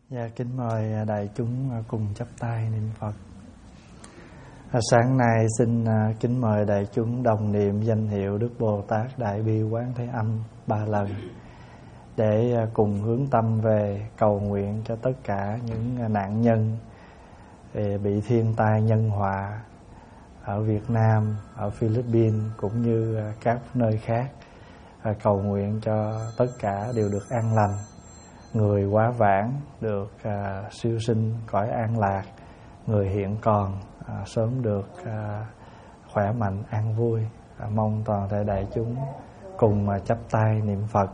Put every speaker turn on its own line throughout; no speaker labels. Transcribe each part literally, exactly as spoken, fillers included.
Dạ, kính mời đại chúng cùng chắp tay niệm Phật. À, sáng nay xin kính mời đại chúng đồng niệm danh hiệu Đức Bồ Tát Đại Bi Quán Thế Âm ba lần để cùng hướng tâm về cầu nguyện cho tất cả những nạn nhân bị thiên tai nhân họa ở Việt Nam, ở Philippines cũng như các nơi khác. À, cầu nguyện cho tất cả đều được an lành, người quá vãng được à, siêu sinh cõi an lạc, người hiện còn à, sớm được à, khỏe mạnh an vui. À, mong toàn thể đại chúng cùng mà chắp tay niệm Phật.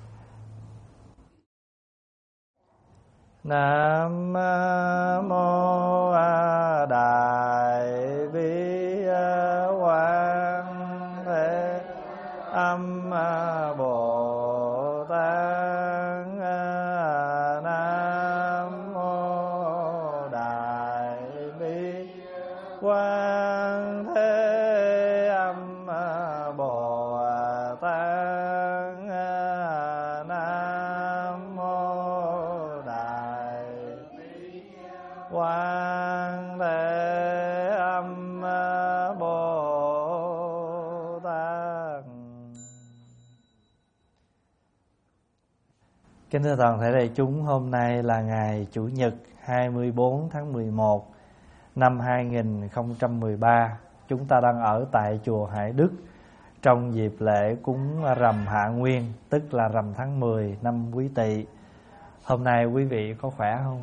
Nam mô Đại Bi Quán Thế Âm Bồ Tát. Nam mô Đại Bi Quán Thế Âm Bồ Tát. Nam mô Đại Bi Quán Thế Âm Bồ Tát. Kính thưa toàn thể đại chúng, hôm nay là ngày Chủ nhật hai mươi tư tháng mười một năm hai nghìn không trăm mười ba. Chúng ta đang ở tại chùa Hải Đức trong dịp lễ cúng rằm Hạ Nguyên, tức là rằm tháng mười năm Quý Tỵ. Hôm nay quý vị có khỏe không?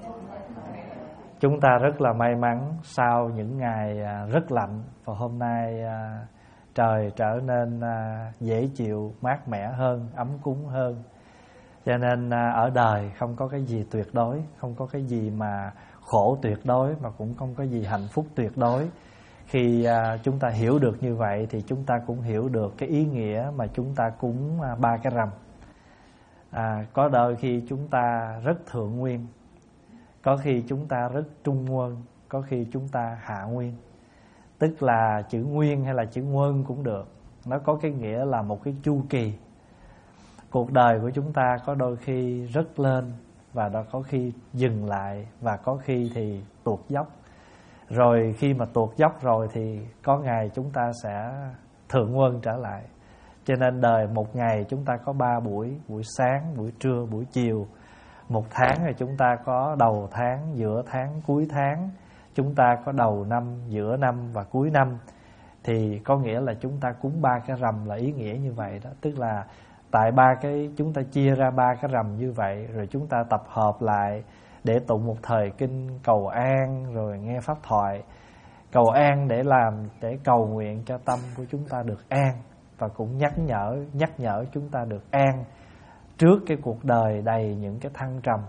Chúng ta rất là may mắn sau những ngày rất lạnh, và hôm nay trời trở nên dễ chịu, mát mẻ hơn, ấm cúng hơn. Cho nên ở đời không có cái gì tuyệt đối, không có cái gì mà khổ tuyệt đối, mà cũng không có gì hạnh phúc tuyệt đối. Khi chúng ta hiểu được như vậy thì chúng ta cũng hiểu được cái ý nghĩa mà chúng ta cúng ba cái rằm. À, có đôi khi chúng ta rất thượng nguyên, có khi chúng ta rất trung nguyên, có khi chúng ta hạ nguyên. Tức là chữ nguyên hay là chữ nguyên cũng được, nó có cái nghĩa là một cái chu kỳ. Cuộc đời của chúng ta có đôi khi rất lên, và đó có khi dừng lại, và có khi thì tuột dốc. Rồi khi mà tuột dốc rồi thì có ngày chúng ta sẽ thượng nguồn trở lại. Cho nên đời một ngày chúng ta có ba buổi: buổi sáng, buổi trưa, buổi chiều. Một tháng thì chúng ta có đầu tháng, giữa tháng, cuối tháng. Chúng ta có đầu năm, giữa năm và cuối năm. Thì có nghĩa là chúng ta cúng ba cái rằm là ý nghĩa như vậy đó. Tức là tại ba cái, chúng ta chia ra ba cái rằm như vậy, rồi chúng ta tập hợp lại để tụng một thời kinh cầu an, rồi nghe pháp thoại. Cầu an để làm, để cầu nguyện cho tâm của chúng ta được an, và cũng nhắc nhở, nhắc nhở chúng ta được an trước cái cuộc đời đầy những cái thăng trầm.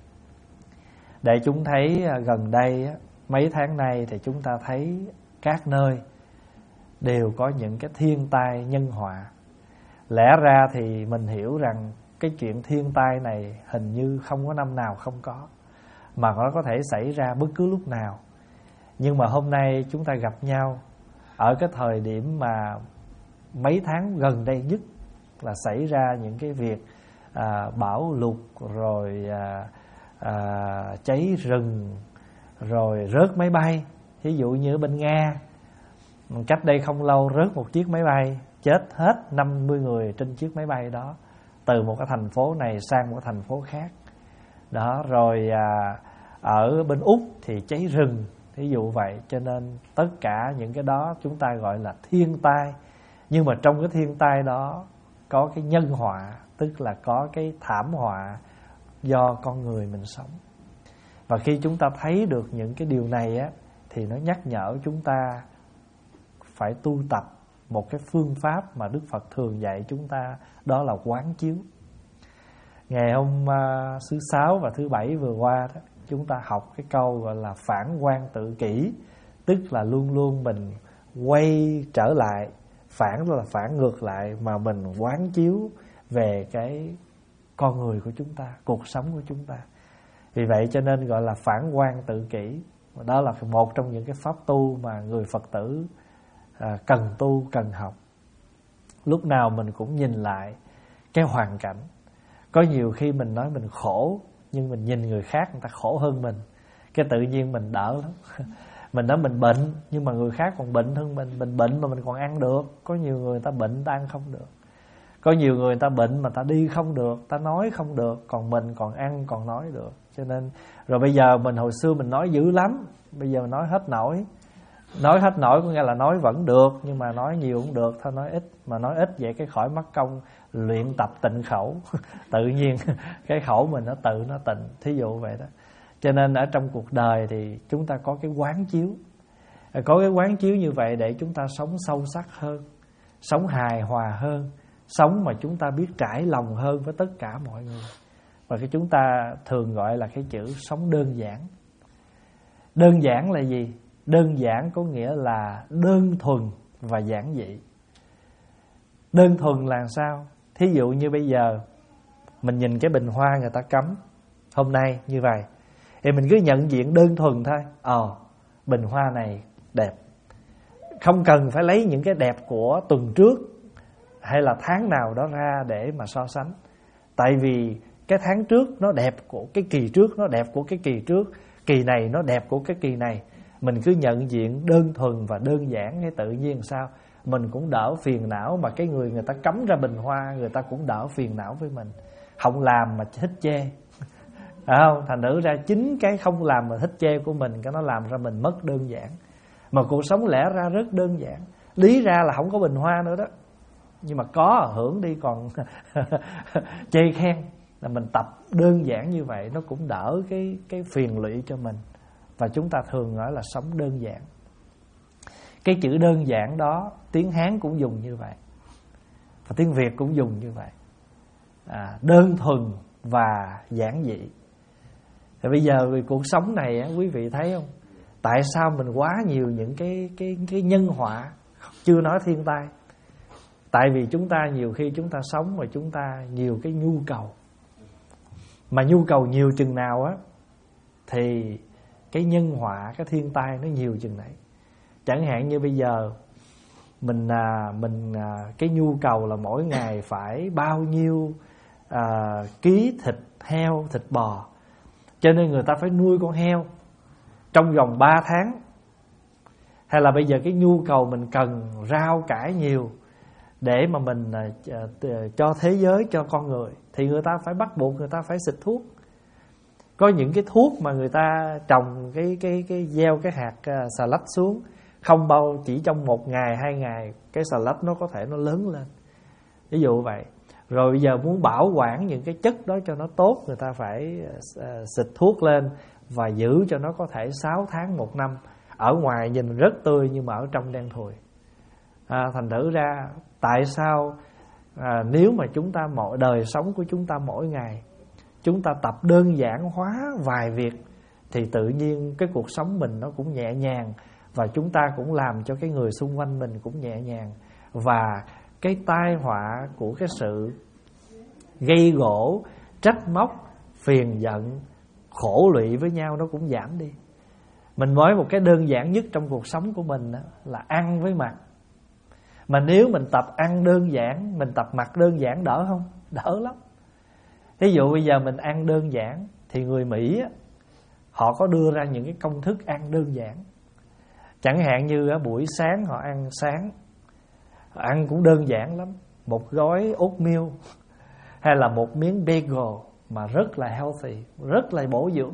Để chúng thấy gần đây, mấy tháng nay thì chúng ta thấy các nơi đều có những cái thiên tai nhân họa. Lẽ ra thì mình hiểu rằng cái chuyện thiên tai này hình như không có năm nào không có, mà nó có thể xảy ra bất cứ lúc nào. Nhưng mà hôm nay chúng ta gặp nhau ở cái thời điểm mà mấy tháng gần đây nhất là xảy ra những cái việc à, bão lụt, rồi à, à, cháy rừng, rồi rớt máy bay. Ví dụ như ở bên Nga, cách đây không lâu rớt một chiếc máy bay, chết hết năm mươi người trên chiếc máy bay đó, từ một cái thành phố này sang một cái thành phố khác đó. Rồi à, ở bên Úc thì cháy rừng, ví dụ vậy. Cho nên tất cả những cái đó chúng ta gọi là thiên tai. Nhưng mà trong cái thiên tai đó có cái nhân họa, tức là có cái thảm họa do con người mình sống. Và khi chúng ta thấy được những cái điều này á, thì nó nhắc nhở chúng ta phải tu tập một cái phương pháp mà Đức Phật thường dạy chúng ta, đó là quán chiếu. Ngày hôm uh, thứ sáu và thứ bảy vừa qua đó, chúng ta học cái câu gọi là phản quan tự kỷ. Tức là luôn luôn mình quay trở lại, phản là phản ngược lại, mà mình quán chiếu về cái con người của chúng ta, cuộc sống của chúng ta. Vì vậy cho nên gọi là phản quan tự kỷ. Đó là một trong những cái pháp tu mà người Phật tử à, cần tu, cần học. Lúc nào mình cũng nhìn lại cái hoàn cảnh. Có nhiều khi mình nói mình khổ, nhưng mình nhìn người khác người ta khổ hơn mình, cái tự nhiên mình đỡ lắm. Mình nói mình bệnh nhưng mà người khác còn bệnh hơn mình. Mình bệnh mà mình còn ăn được. Có nhiều người ta bệnh ta ăn không được. Có nhiều người ta bệnh mà ta đi không được, ta nói không được, còn mình còn ăn còn nói được. Cho nên rồi bây giờ mình hồi xưa mình nói dữ lắm, bây giờ nói hết nổi. Nói hết nổi có nghĩa là nói vẫn được, nhưng mà nói nhiều cũng được, thôi nói ít. Mà nói ít vậy cái khỏi mất công luyện tập tịnh khẩu. Tự nhiên cái khẩu mình nó tự nó tịnh. Thí dụ vậy đó. Cho nên ở trong cuộc đời thì chúng ta có cái quán chiếu. Có cái quán chiếu như vậy để chúng ta sống sâu sắc hơn, sống hài hòa hơn, sống mà chúng ta biết trải lòng hơn với tất cả mọi người. Và cái chúng ta thường gọi là cái chữ sống đơn giản. Đơn giản là gì? Đơn giản có nghĩa là đơn thuần và giản dị. Đơn thuần là sao? Thí dụ như bây giờ mình nhìn cái bình hoa người ta cắm hôm nay như vậy, thì mình cứ nhận diện đơn thuần thôi. Ờ, bình hoa này đẹp. Không cần phải lấy những cái đẹp của tuần trước hay là tháng nào đó ra để mà so sánh. Tại vì cái tháng trước nó đẹp của cái kỳ trước, nó đẹp của cái kỳ trước, kỳ này nó đẹp của cái kỳ này. Mình cứ nhận diện đơn thuần và đơn giản, cái tự nhiên sao mình cũng đỡ phiền não. Mà cái người người ta cắm ra bình hoa, người ta cũng đỡ phiền não với mình. Không làm mà thích chê, phải không? Thành thử ra chính cái không làm mà thích chê của mình, cái nó làm ra mình mất đơn giản. Mà cuộc sống lẽ ra rất đơn giản. Lý ra là không có bình hoa nữa đó, nhưng mà có hưởng đi còn chê khen. Là mình tập đơn giản như vậy nó cũng đỡ cái, cái phiền lụy cho mình. Và chúng ta thường nói là sống đơn giản. Cái chữ đơn giản đó tiếng Hán cũng dùng như vậy, và tiếng Việt cũng dùng như vậy. à, Đơn thuần và giản dị. Thì bây giờ vì cuộc sống này á, quý vị thấy không? Tại sao mình quá nhiều những cái, cái, cái nhân họa, chưa nói thiên tai? Tại vì chúng ta nhiều khi chúng ta sống mà chúng ta nhiều cái nhu cầu. Mà nhu cầu nhiều chừng nào á thì cái nhân họa, cái thiên tai nó nhiều chừng đấy. Chẳng hạn như bây giờ mình à, mình à, cái nhu cầu là mỗi ngày phải bao nhiêu à, ký thịt heo, thịt bò, cho nên người ta phải nuôi con heo trong vòng ba tháng. Hay là bây giờ cái nhu cầu mình cần rau cải nhiều để mà mình à, cho thế giới, cho con người, thì người ta phải bắt buộc người ta phải xịt thuốc. Có những cái thuốc mà người ta trồng cái cái cái gieo cái hạt uh, xà lách xuống, không bao chỉ trong một ngày hai ngày cái xà lách nó có thể nó lớn lên. Ví dụ vậy. Rồi bây giờ muốn bảo quản những cái chất đó cho nó tốt, người ta phải uh, xịt thuốc lên và giữ cho nó có thể sáu tháng một năm. Ở ngoài nhìn rất tươi nhưng mà ở trong đen thùi. À, thành thử ra tại sao à, nếu mà chúng ta mọi đời sống của chúng ta mỗi ngày chúng ta tập đơn giản hóa vài việc, thì tự nhiên cái cuộc sống mình nó cũng nhẹ nhàng, và chúng ta cũng làm cho cái người xung quanh mình cũng nhẹ nhàng. Và cái tai họa của cái sự gây gổ, trách móc, phiền giận, khổ lụy với nhau nó cũng giảm đi. Mình nói một cái đơn giản nhất trong cuộc sống của mình là ăn với mặc. Mà nếu mình tập ăn đơn giản, mình tập mặc đơn giản đỡ không? Đỡ lắm. Ví dụ bây giờ mình ăn đơn giản thì người Mỹ á, họ có đưa ra những cái công thức ăn đơn giản. Chẳng hạn như á, buổi sáng họ ăn sáng, họ ăn cũng đơn giản lắm, một gói oatmeal hay là một miếng bagel mà rất là healthy, rất là bổ dưỡng.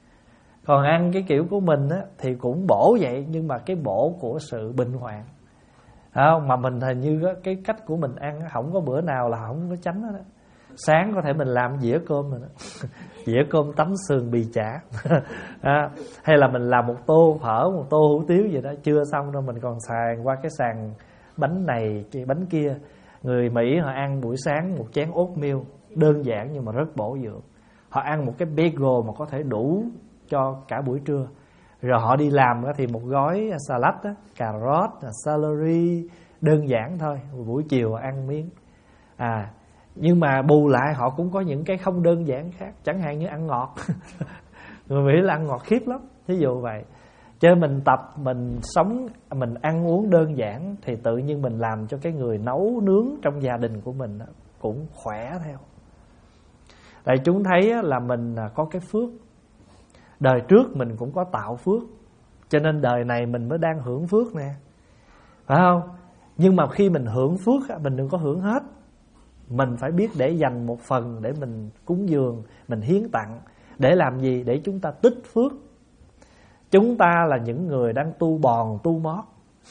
Còn ăn cái kiểu của mình á, thì cũng bổ vậy, nhưng mà cái bổ của sự bệnh hoạn. Không, mà mình hình như á, cái cách của mình ăn không có bữa nào là không có tránh hết á. Sáng có thể mình làm dĩa cơm rồi đó. Dĩa cơm tấm sườn bì chả. À, hay là mình làm một tô phở, một tô hủ tiếu gì đó, chưa xong đâu mình còn xài qua cái sàn bánh này, bánh kia. Người Mỹ họ ăn buổi sáng một chén oatmeal đơn giản nhưng mà rất bổ dưỡng. Họ ăn một cái bagel mà có thể đủ cho cả buổi trưa. Rồi họ đi làm thì một gói salad đó, cà rốt, celery, đơn giản thôi. Buổi chiều ăn miếng. À, nhưng mà bù lại họ cũng có những cái không đơn giản khác. Chẳng hạn như ăn ngọt. Người Mỹ là ăn ngọt khiếp lắm. Thí dụ vậy. Cho nên mình tập, mình sống, mình ăn uống đơn giản, thì tự nhiên mình làm cho cái người nấu nướng trong gia đình của mình cũng khỏe theo. Tại chúng thấy là mình có cái phước, đời trước mình cũng có tạo phước, cho nên đời này mình mới đang hưởng phước nè, phải không? Nhưng mà khi mình hưởng phước, mình đừng có hưởng hết. Mình phải biết để dành một phần để mình cúng dường, mình hiến tặng. Để làm gì? Để chúng ta tích phước. Chúng ta là những người đang tu bòn, tu mót.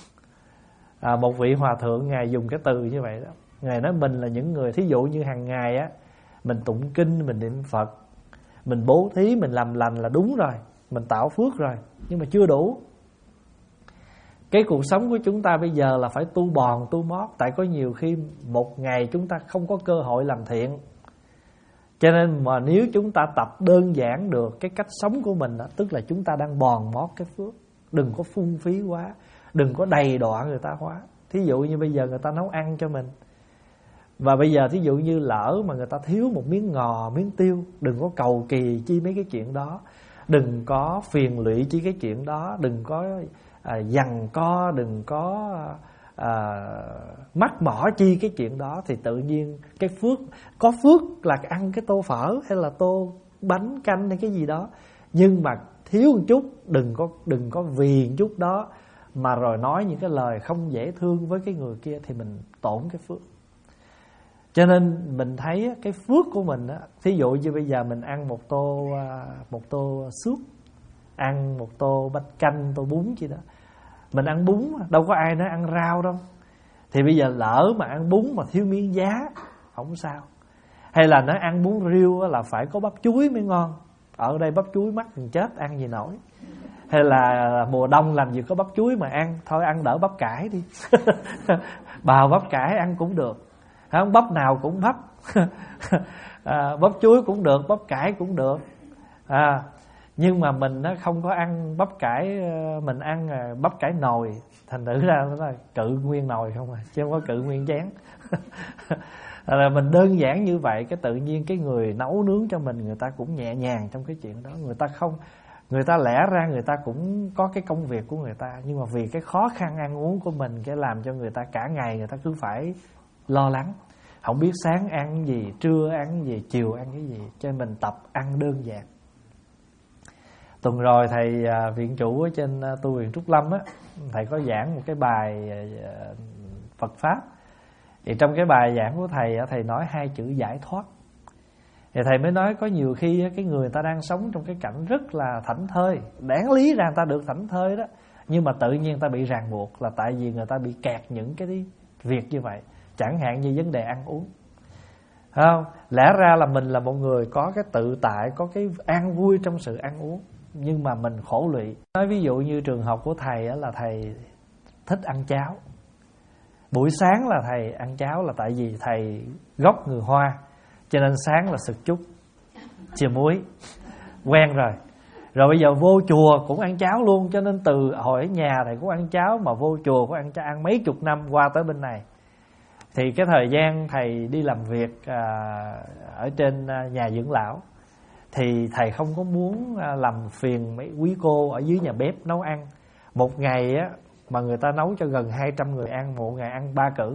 à, Một vị hòa thượng Ngài dùng cái từ như vậy đó. Ngài nói mình là những người, thí dụ như hàng ngày á, mình tụng kinh, mình niệm Phật, mình bố thí, mình làm lành là đúng rồi, mình tạo phước rồi, nhưng mà chưa đủ. Cái cuộc sống của chúng ta bây giờ là phải tu bòn, tu mót. Tại có nhiều khi một ngày chúng ta không có cơ hội làm thiện. Cho nên mà nếu chúng ta tập đơn giản được cái cách sống của mình đó, tức là chúng ta đang bòn mót cái phước. Đừng có phung phí quá, đừng có đầy đọa người ta quá. Thí dụ như bây giờ người ta nấu ăn cho mình, và bây giờ thí dụ như lỡ mà người ta thiếu một miếng ngò, miếng tiêu, đừng có cầu kỳ chi mấy cái chuyện đó. Đừng có phiền lụy chi cái chuyện đó. Đừng có à, giằng co, đừng có à, mắc mỏ chi cái chuyện đó. Thì tự nhiên cái phước, có phước là ăn cái tô phở hay là tô bánh canh hay cái gì đó, nhưng mà thiếu một chút, đừng có đừng có vì một chút đó mà rồi nói những cái lời không dễ thương với cái người kia, thì mình tổn cái phước. Cho nên mình thấy cái phước của mình á, thí dụ như bây giờ mình ăn một tô một tô súp, ăn một tô bánh canh, tô bún gì đó. Mình ăn bún, đâu có ai nói ăn rau đâu. Thì bây giờ lỡ mà ăn bún mà thiếu miếng giá, không sao. Hay là nói ăn bún riêu là phải có bắp chuối mới ngon. Ở đây bắp chuối mắc gần chết, ăn gì nổi. Hay là mùa đông làm gì có bắp chuối mà ăn, thôi ăn đỡ bắp cải đi. Bào bắp cải ăn cũng được, không, bắp nào cũng bắp. à, bắp chuối cũng được, bắp cải cũng được. à, Nhưng mà mình nó không có ăn bắp cải, mình ăn bắp cải nồi, thành thử ra nó là cự nguyên nồi không à, chứ không có cự nguyên chén. Là mình đơn giản như vậy, cái tự nhiên cái người nấu nướng cho mình, người ta cũng nhẹ nhàng trong cái chuyện đó. Người ta không, người ta lẽ ra người ta cũng có cái công việc của người ta, nhưng mà vì cái khó khăn ăn uống của mình, cái làm cho người ta cả ngày người ta cứ phải lo lắng, không biết sáng ăn cái gì, trưa ăn cái gì, chiều ăn cái gì. Cho nên mình tập ăn đơn giản. Tuần rồi thầy viện chủ ở trên tu viện Trúc Lâm á, thầy có giảng một cái bài Phật pháp. Thì trong cái bài giảng của thầy, thầy nói hai chữ giải thoát. Thì thầy mới nói có nhiều khi cái người ta đang sống trong cái cảnh rất là thảnh thơi, đáng lý ra người ta được thảnh thơi đó, nhưng mà tự nhiên người ta bị ràng buộc, là tại vì người ta bị kẹt những cái việc như vậy. Chẳng hạn như vấn đề ăn uống, không? Lẽ ra là mình là một người có cái tự tại, có cái an vui trong sự ăn uống, nhưng mà mình khổ lụy. Nói ví dụ như trường học của thầy là thầy thích ăn cháo. Buổi sáng là thầy ăn cháo là tại vì thầy gốc người Hoa, cho nên sáng là sực chút chiều muối, quen rồi. Rồi bây giờ vô chùa cũng ăn cháo luôn, cho nên từ hồi ở nhà thầy cũng ăn cháo, mà vô chùa cũng ăn cháo, ăn mấy chục năm qua tới bên này. Thì cái thời gian thầy đi làm việc à, ở trên nhà dưỡng lão, thì thầy không có muốn làm phiền mấy quý cô ở dưới nhà bếp nấu ăn. Một ngày á mà người ta nấu cho gần hai trăm người ăn, một ngày ăn ba cữ.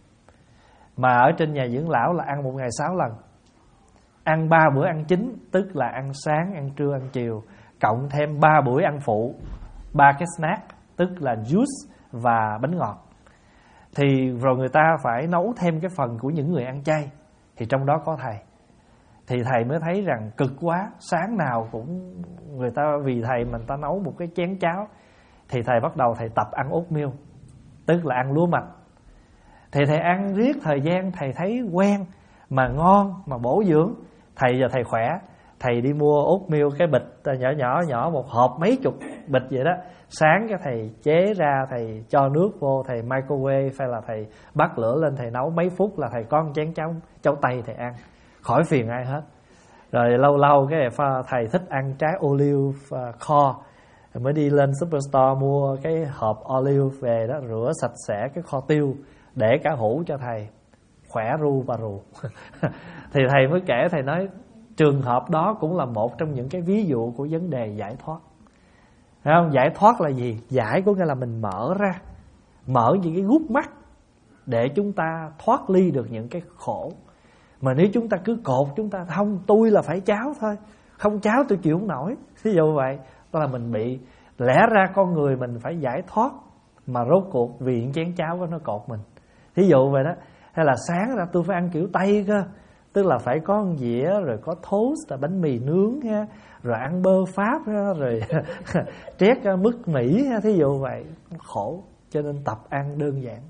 Mà ở trên nhà dưỡng lão là ăn một ngày sáu lần, ăn ba bữa ăn chính, tức là ăn sáng, ăn trưa, ăn chiều, cộng thêm ba buổi ăn phụ, ba cái snack, tức là juice và bánh ngọt. Thì rồi người ta phải nấu thêm cái phần của những người ăn chay, thì trong đó có thầy. Thì thầy mới thấy rằng cực quá, sáng nào cũng người ta vì thầy mình ta nấu một cái chén cháo. Thì thầy bắt đầu thầy tập ăn oatmeal, tức là ăn lúa mạch. Thì thầy ăn riết thời gian, thầy thấy quen, mà ngon, mà bổ dưỡng. Thầy giờ thầy khỏe, thầy đi mua oatmeal cái bịch nhỏ nhỏ nhỏ, một hộp mấy chục bịch vậy đó. Sáng cái thầy chế ra, thầy cho nước vô, thầy microwave hay là thầy bắt lửa lên, thầy nấu mấy phút là thầy có một chén cháo, cháo tây thầy ăn, khỏi phiền ai hết. Rồi lâu lâu cái thầy thích ăn trái olive kho, mới đi lên Superstore mua cái hộp olive về đó, rửa sạch sẽ cái kho tiêu, để cả hũ cho thầy, khỏe ru và rù. Thì thầy mới kể, thầy nói trường hợp đó cũng là một trong những cái ví dụ của vấn đề giải thoát. Thấy không? Giải thoát là gì? Giải có nghĩa là mình mở ra, mở những cái gút mắt để chúng ta thoát ly được những cái khổ. Mà nếu chúng ta cứ cột chúng ta không, tôi là phải cháo thôi, không cháo tôi chịu không nổi, ví dụ vậy, đó là mình bị. Lẽ ra con người mình phải giải thoát, mà rốt cuộc vì chén cháo đó nó cột mình, ví dụ vậy đó. Hay là sáng ra tôi phải ăn kiểu Tây cơ, tức là phải có một dĩa, rồi có toast là bánh mì nướng ha, rồi ăn bơ Pháp ha, rồi trét mứt Mỹ ha, thí dụ vậy, khổ. Cho nên tập ăn đơn giản.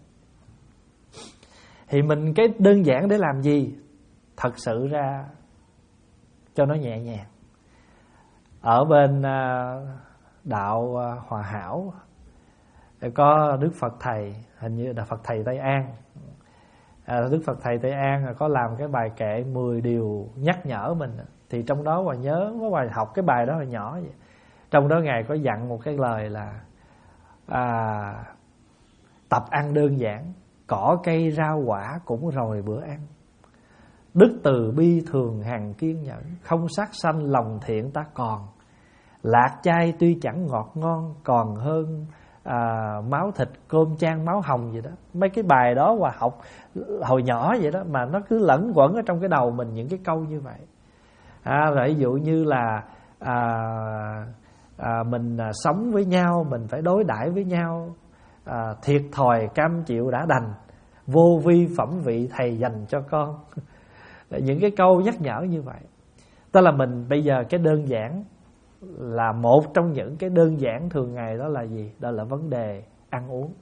Thì mình cái đơn giản để làm gì? Thật sự ra cho nó nhẹ nhàng. Ở bên đạo Hòa Hảo có Đức Phật Thầy, hình như là Phật Thầy Tây An. À, Đức Phật Thầy Tây An có làm cái bài kệ mười điều nhắc nhở mình. Thì trong đó Hòa nhớ, có bài học cái bài đó hồi nhỏ vậy. Trong đó Ngài có dặn một cái lời là à, tập ăn đơn giản, cỏ cây rau quả cũng rồi bữa ăn. Đức từ bi thường hằng kiên nhẫn, không sát sanh lòng thiện ta còn. Lạc chay tuy chẳng ngọt ngon, còn hơn à, máu thịt cơm chan máu hồng vậy đó. Mấy cái bài đó Hòa học hồi nhỏ vậy đó, mà nó cứ lẫn quẩn ở trong cái đầu mình những cái câu như vậy. À, rồi ví dụ như là à, à, mình à, sống với nhau, mình phải đối đãi với nhau à, thiệt thòi cam chịu đã đành, vô vi phẩm vị thầy dành cho con. Những cái câu nhắc nhở như vậy. Tức là mình bây giờ cái đơn giản là một trong những cái đơn giản thường ngày, đó là gì? Đó là vấn đề ăn uống.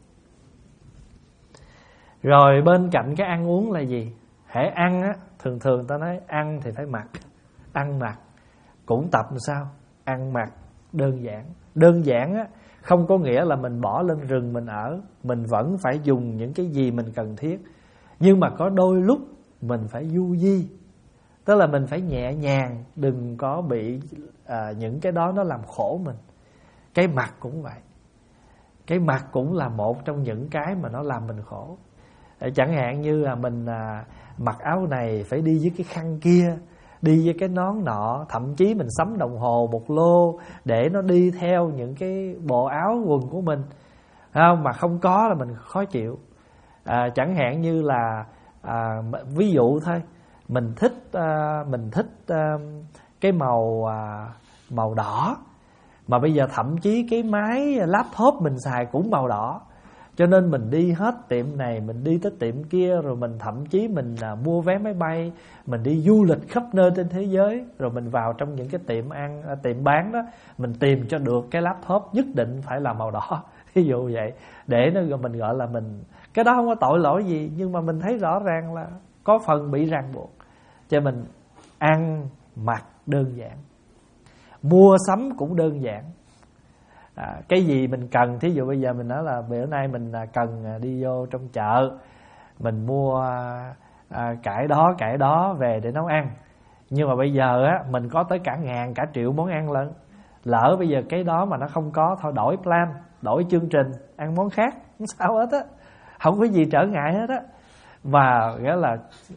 Rồi bên cạnh cái ăn uống là gì? Hễ ăn á, thường thường ta nói ăn thì phải mặc. Ăn mặc cũng tập làm sao? Ăn mặc đơn giản. Đơn giản á, không có nghĩa là mình bỏ lên rừng mình ở. Mình vẫn phải dùng những cái gì mình cần thiết. Nhưng mà có đôi lúc mình phải du di, tức là mình phải nhẹ nhàng, đừng có bị à, những cái đó nó làm khổ mình. Cái mặt cũng vậy. Cái mặt cũng là một trong những cái mà nó làm mình khổ. Chẳng hạn như là mình à, mặc áo này phải đi với cái khăn kia, đi với cái nón nọ, thậm chí mình sắm đồng hồ một lô để nó đi theo những cái bộ áo quần của mình, không, mà không có là mình khó chịu. À, chẳng hạn như là à, ví dụ thôi, mình thích à, mình thích à, cái màu à, màu đỏ, mà bây giờ thậm chí cái máy laptop mình xài cũng màu đỏ, cho nên mình đi hết tiệm này, mình đi tới tiệm kia, rồi mình thậm chí mình à, mua vé máy bay, mình đi du lịch khắp nơi trên thế giới, rồi mình vào trong những cái tiệm ăn, à, tiệm bán đó, mình tìm cho được cái laptop nhất định phải là màu đỏ, ví dụ vậy, để nó mình gọi là mình, cái đó không có tội lỗi gì, nhưng mà mình thấy rõ ràng là có phần bị ràng buộc. Cho mình ăn mặc đơn giản, mua sắm cũng đơn giản. À, cái gì mình cần, thí dụ bây giờ mình nói là bữa nay mình cần đi vô trong chợ, mình mua à, cải đó cải đó về để nấu ăn, nhưng mà bây giờ á mình có tới cả ngàn cả triệu món ăn lận. Lỡ bây giờ cái đó mà nó không có, thôi đổi plan, đổi chương trình, ăn món khác, không sao hết á, không có gì trở ngại hết á. Và nghĩa là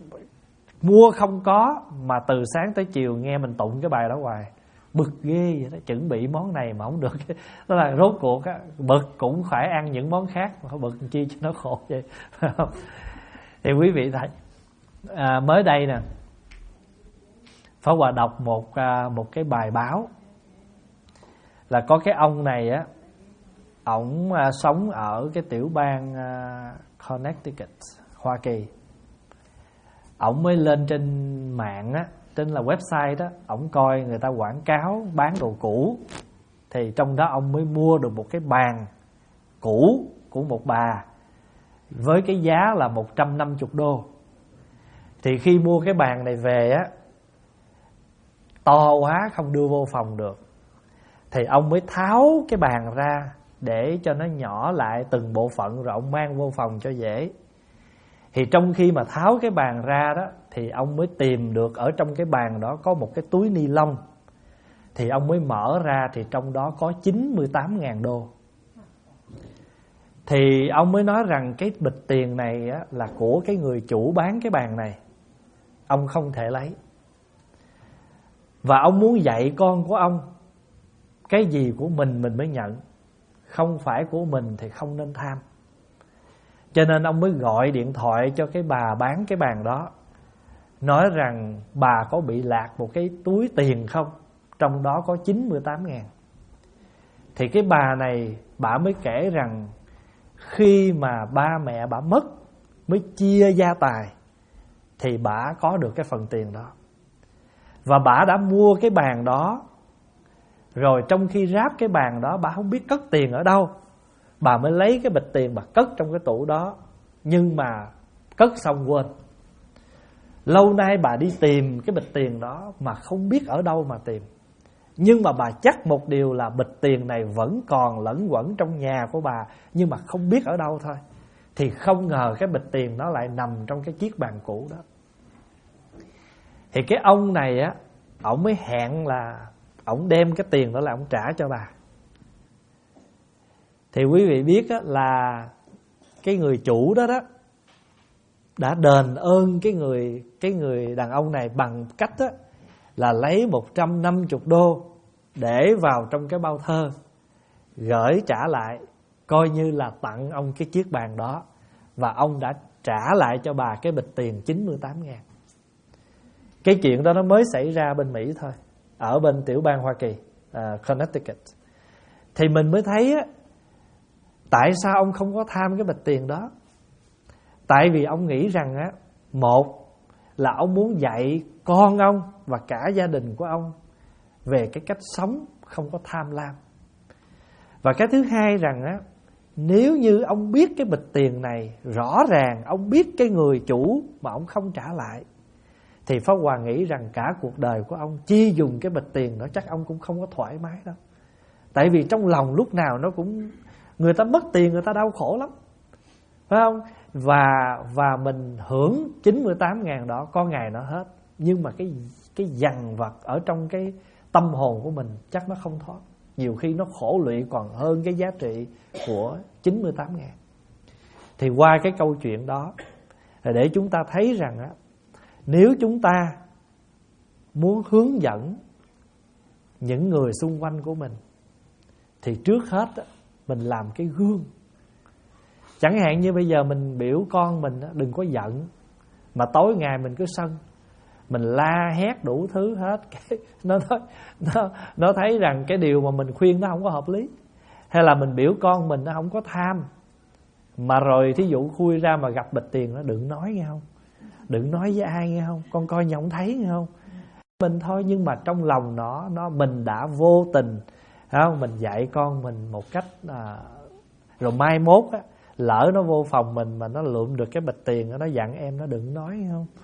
mua không có, mà từ sáng tới chiều nghe mình tụng cái bài đó hoài, bực ghê vậy đó. Chuẩn bị món này mà không được, đó là rốt cuộc á, bực cũng phải ăn những món khác, mà bực chi cho nó khổ vậy. Thì quý vị thấy à, mới đây nè, Pháp Hòa đọc một à, một cái bài báo là có cái ông này á, ổng à, sống ở cái tiểu bang à, Connecticut, Hoa Kỳ. Ổng mới lên trên mạng á, trên là website đó, ổng coi người ta quảng cáo bán đồ cũ, thì trong đó ông mới mua được một cái bàn cũ của một bà với cái giá là một trăm năm mươi đô. Thì khi mua cái bàn này về á, to quá không đưa vô phòng được, thì ông mới tháo cái bàn ra để cho nó nhỏ lại từng bộ phận, rồi ông mang vô phòng cho dễ. Thì trong khi mà tháo cái bàn ra đó, thì ông mới tìm được ở trong cái bàn đó có một cái túi ni lông. Thì ông mới mở ra, thì trong đó có chín mươi tám ngàn đô. Thì ông mới nói rằng cái bịch tiền này á, là của cái người chủ bán cái bàn này, ông không thể lấy. Và ông muốn dạy con của ông, cái gì của mình mình mới nhận, không phải của mình thì không nên tham. Cho nên ông mới gọi điện thoại cho cái bà bán cái bàn đó, nói rằng bà có bị lạc một cái túi tiền không, trong đó có chín mươi tám ngàn. Thì cái bà này bà mới kể rằng khi mà ba mẹ bà mất mới chia gia tài thì bà có được cái phần tiền đó. Và bà đã mua cái bàn đó, rồi trong khi ráp cái bàn đó bà không biết cất tiền ở đâu, bà mới lấy cái bịch tiền bà cất trong cái tủ đó. Nhưng mà cất xong quên. Lâu nay bà đi tìm cái bịch tiền đó mà không biết ở đâu mà tìm. Nhưng mà bà chắc một điều là bịch tiền này vẫn còn lẫn quẩn trong nhà của bà, nhưng mà không biết ở đâu thôi. Thì không ngờ cái bịch tiền nó lại nằm trong cái chiếc bàn cũ đó. Thì cái ông này á, ổng mới hẹn là ổng đem cái tiền đó là ổng trả cho bà. Thì quý vị biết á, là cái người chủ đó đó đã đền ơn cái người cái người đàn ông này bằng cách á, là lấy một trăm năm mươi đô để vào trong cái bao thơ, gửi trả lại, coi như là tặng ông cái chiếc bàn đó. Và ông đã trả lại cho bà cái bịch tiền chín mươi tám ngàn. Cái chuyện đó nó mới xảy ra bên Mỹ thôi, ở bên tiểu bang Hoa Kỳ, uh, Connecticut. Thì mình mới thấy á, tại sao ông không có tham cái bịch tiền đó. Tại vì ông nghĩ rằng á, một là ông muốn dạy con ông và cả gia đình của ông về cái cách sống không có tham lam. Và cái thứ hai rằng á, nếu như ông biết cái bịch tiền này, rõ ràng ông biết cái người chủ mà ông không trả lại, thì Pháp Hòa nghĩ rằng cả cuộc đời của ông chi dùng cái bịch tiền đó chắc ông cũng không có thoải mái đâu. Tại vì trong lòng lúc nào nó cũng, người ta mất tiền người ta đau khổ lắm, phải không? Và và mình hưởng chín mươi tám ngàn đó có ngày nó hết. Nhưng mà cái cái dằn vặt ở trong cái tâm hồn của mình chắc nó không thoát. Nhiều khi nó khổ lụy còn hơn cái giá trị của chín mươi tám ngàn. Thì qua cái câu chuyện đó là để chúng ta thấy rằng á, nếu chúng ta muốn hướng dẫn những người xung quanh của mình thì trước hết á, mình làm cái gương. Chẳng hạn như bây giờ mình biểu con mình á, đừng có giận, mà tối ngày mình cứ sân, mình la hét đủ thứ hết. Nó, nó, nó thấy rằng cái điều mà mình khuyên nó không có hợp lý. Hay là mình biểu con mình nó không có tham, mà rồi thí dụ khui ra mà gặp bịch tiền nó đừng nói nghe không, đừng nói với ai nghe không, con coi như không thấy nghe không. Mình thôi, nhưng mà trong lòng nó nó mình đã vô tình, không? Mình dạy con mình một cách à, rồi mai mốt á, lỡ nó vô phòng mình mà nó lượm được cái bịch tiền đó, nó dặn em nó đừng nói nghe không.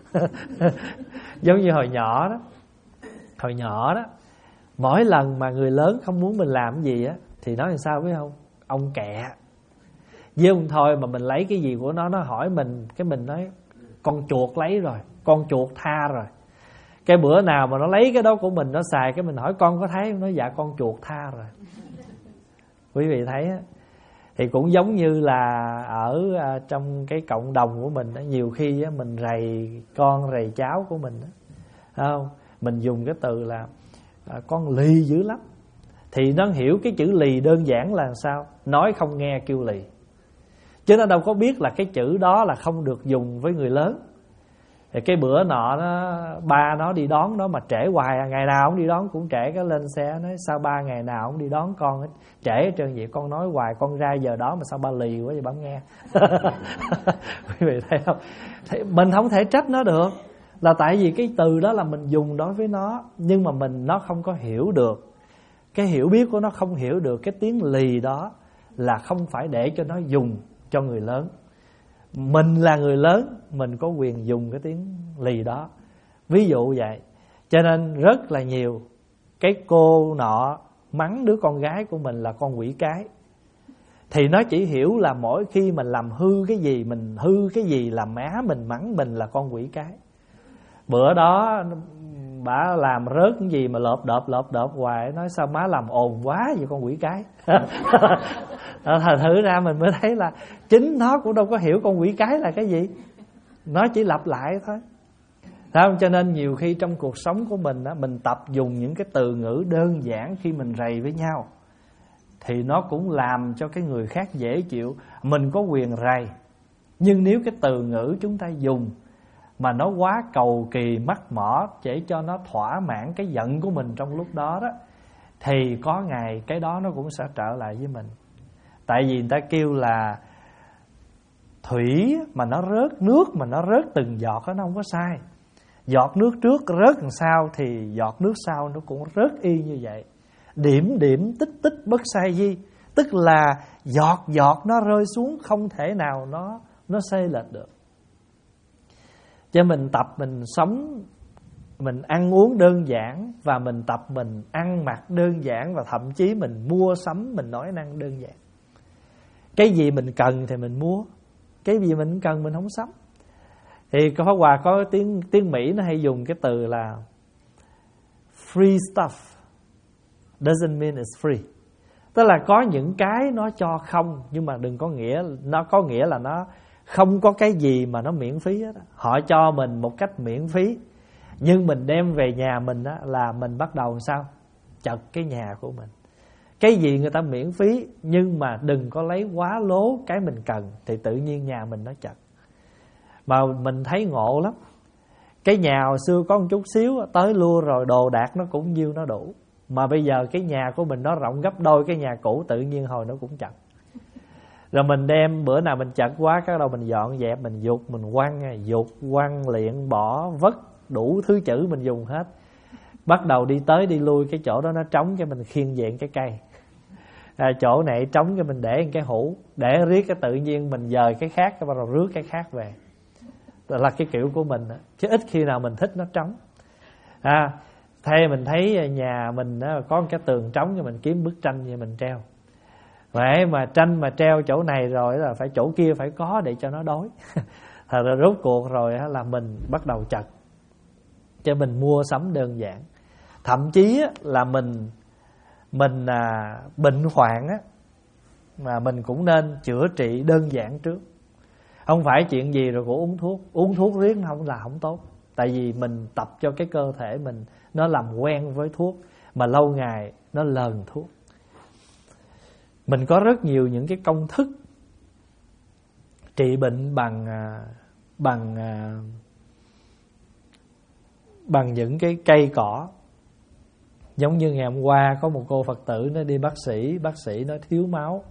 Giống như hồi nhỏ đó, hồi nhỏ đó, mỗi lần mà người lớn không muốn mình làm cái gì á thì nói làm sao biết không, ông kẹ. Với ông thôi mà mình lấy cái gì của nó, nó hỏi mình, cái mình nói con chuột lấy rồi, con chuột tha rồi. Cái bữa nào mà nó lấy cái đó của mình nó xài, cái mình hỏi con có thấy không, nó dạ con chuột tha rồi. Quý vị thấy á, thì cũng giống như là ở trong cái cộng đồng của mình á, nhiều khi á, mình rầy con rầy cháu của mình á, không? Mình dùng cái từ là à, con lì dữ lắm, thì nó hiểu cái chữ lì đơn giản là sao, nói không nghe kêu lì, chứ nó đâu có biết là cái chữ đó là không được dùng với người lớn. Thì cái bữa nọ nó, ba nó đi đón nó mà trễ hoài, ngày nào cũng đi đón cũng trễ, cái lên xe nói sao ba ngày nào cũng đi đón con trễ hết trơn vậy, con nói hoài con ra giờ đó mà sao ba lì quá vậy bà nghe. Quý vị thấy không? Thì mình không thể trách nó được, là tại vì cái từ đó là mình dùng đối với nó, nhưng mà mình nó không có hiểu được, cái hiểu biết của nó không hiểu được cái tiếng lì đó là không phải để cho nó dùng cho người lớn. Mình là người lớn, mình có quyền dùng cái tiếng lì đó, ví dụ vậy. Cho nên rất là nhiều cái cô nọ mắng đứa con gái của mình là con quỷ cái, thì nó chỉ hiểu là mỗi khi mình làm hư cái gì, mình hư cái gì là má mình mắng mình là con quỷ cái. Bữa đó bà làm rớt cái gì mà lợp đợp lợp đợp hoài, nói sao má làm ồn quá vậy con quỷ cái. Thật thử ra mình mới thấy là chính nó cũng đâu có hiểu con quỷ cái là cái gì, nó chỉ lặp lại thôi. Không? Cho nên nhiều khi trong cuộc sống của mình á, mình tập dùng những cái từ ngữ đơn giản khi mình rầy với nhau, thì nó cũng làm cho cái người khác dễ chịu. Mình có quyền rầy, nhưng nếu cái từ ngữ chúng ta dùng mà nó quá cầu kỳ mắc mỏ để cho nó thỏa mãn cái giận của mình trong lúc đó đó, thì có ngày cái đó nó cũng sẽ trở lại với mình. Tại vì người ta kêu là thủy mà nó rớt, nước mà nó rớt từng giọt đó, nó không có sai. Giọt nước trước rớt làm sao thì giọt nước sau nó cũng rớt y như vậy. Điểm điểm tích tích bất sai di, tức là giọt giọt nó rơi xuống, không thể nào nó nó xê lệch được. Cho mình tập mình sống, mình ăn uống đơn giản, và mình tập mình ăn mặc đơn giản, và thậm chí mình mua sắm, mình nói năng đơn giản. Cái gì mình cần thì mình mua, cái gì mình cần mình không sắm. Thì Pháp Hòa có tiếng tiếng Mỹ nó hay dùng cái từ là free stuff doesn't mean it's free. Tức là có những cái nó cho không, nhưng mà đừng có nghĩa, nó có nghĩa là nó không có cái gì mà nó miễn phí hết. Họ cho mình một cách miễn phí, nhưng mình đem về nhà mình á, là mình bắt đầu làm sao? Chật cái nhà của mình. Cái gì người ta miễn phí, nhưng mà đừng có lấy quá lố cái mình cần, thì tự nhiên nhà mình nó chật. Mà mình thấy ngộ lắm. Cái nhà hồi xưa có một chút xíu, tới lua rồi đồ đạc nó cũng nhiêu nó đủ. Mà bây giờ cái nhà của mình nó rộng gấp đôi cái nhà cũ, tự nhiên hồi nó cũng chật. Rồi mình đem, bữa nào mình chật quá, cái đầu mình dọn dẹp, mình dục, mình quăng, dục, quăng, liệng, bỏ, vất, đủ thứ chữ mình dùng hết. Bắt đầu đi tới đi lui, cái chỗ đó nó trống, cái mình khiêng dẹn cái cây. À, chỗ này trống, cái mình để cái hũ, để riết cái tự nhiên mình dời cái khác, cái bắt đầu rước cái khác về. Đó là cái kiểu của mình đó. Chứ ít khi nào mình thích nó trống. À, thay mình thấy nhà mình đó, có một cái tường trống, thì mình kiếm bức tranh vậy mình treo. Vậy mà tranh mà treo chỗ này rồi là phải chỗ kia phải có để cho nó đối. Thật ra rốt cuộc rồi là mình bắt đầu chật. Cho mình mua sắm đơn giản. Thậm chí là mình Mình à, bệnh hoạn á, mà mình cũng nên chữa trị đơn giản trước. Không phải chuyện gì rồi cũng uống thuốc. Uống thuốc riết không là không tốt. Tại vì mình tập cho cái cơ thể mình nó làm quen với thuốc, mà lâu ngày nó lờn thuốc. Mình có rất nhiều những cái công thức trị bệnh bằng bằng bằng những cái cây cỏ. Giống như ngày hôm qua có một cô Phật tử nó đi bác sĩ, bác sĩ nó thiếu máu.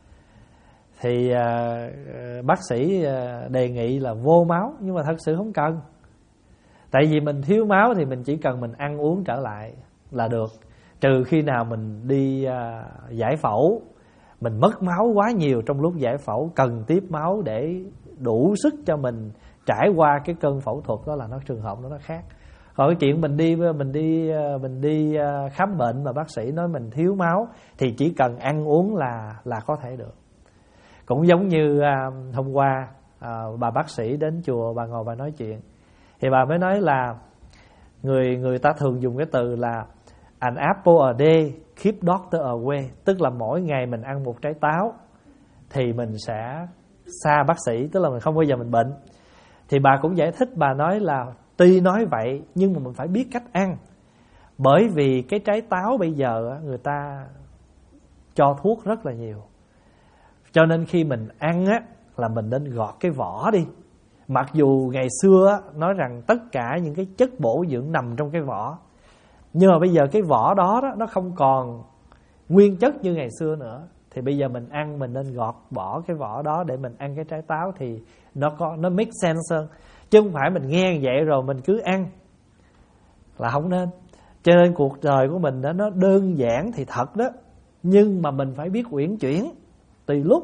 Thì uh, bác sĩ uh, đề nghị là vô máu, nhưng mà thật sự không cần. Tại vì mình thiếu máu thì mình chỉ cần mình ăn uống trở lại là được. Trừ khi nào mình đi uh, giải phẫu, mình mất máu quá nhiều trong lúc giải phẫu, cần tiếp máu để đủ sức cho mình trải qua cái cơn phẫu thuật, đó là nó trường hợp đó nó khác. Còn cái chuyện mình đi mình đi mình đi khám bệnh mà bác sĩ nói mình thiếu máu thì chỉ cần ăn uống là là có thể được. Cũng giống như uh, hôm qua uh, bà bác sĩ đến chùa, bà ngồi bà nói chuyện, thì bà mới nói là người người ta thường dùng cái từ là an apple a day keep doctor away, tức là mỗi ngày mình ăn một trái táo thì mình sẽ xa bác sĩ, tức là mình không bao giờ mình bệnh. Thì bà cũng giải thích, bà nói là tuy nói vậy nhưng mà mình phải biết cách ăn. Bởi vì cái trái táo bây giờ người ta cho thuốc rất là nhiều, cho nên khi mình ăn á là mình nên gọt cái vỏ đi. Mặc dù ngày xưa nói rằng tất cả những cái chất bổ dưỡng nằm trong cái vỏ, nhưng mà bây giờ cái vỏ đó, đó nó không còn nguyên chất như ngày xưa nữa. Thì bây giờ mình ăn mình nên gọt bỏ cái vỏ đó để mình ăn cái trái táo, thì nó có nó make sense hơn. Chứ không phải mình nghe vậy rồi mình cứ ăn là không nên. Cho nên cuộc đời của mình đó, nó đơn giản thì thật đó, nhưng mà mình phải biết uyển chuyển tùy lúc.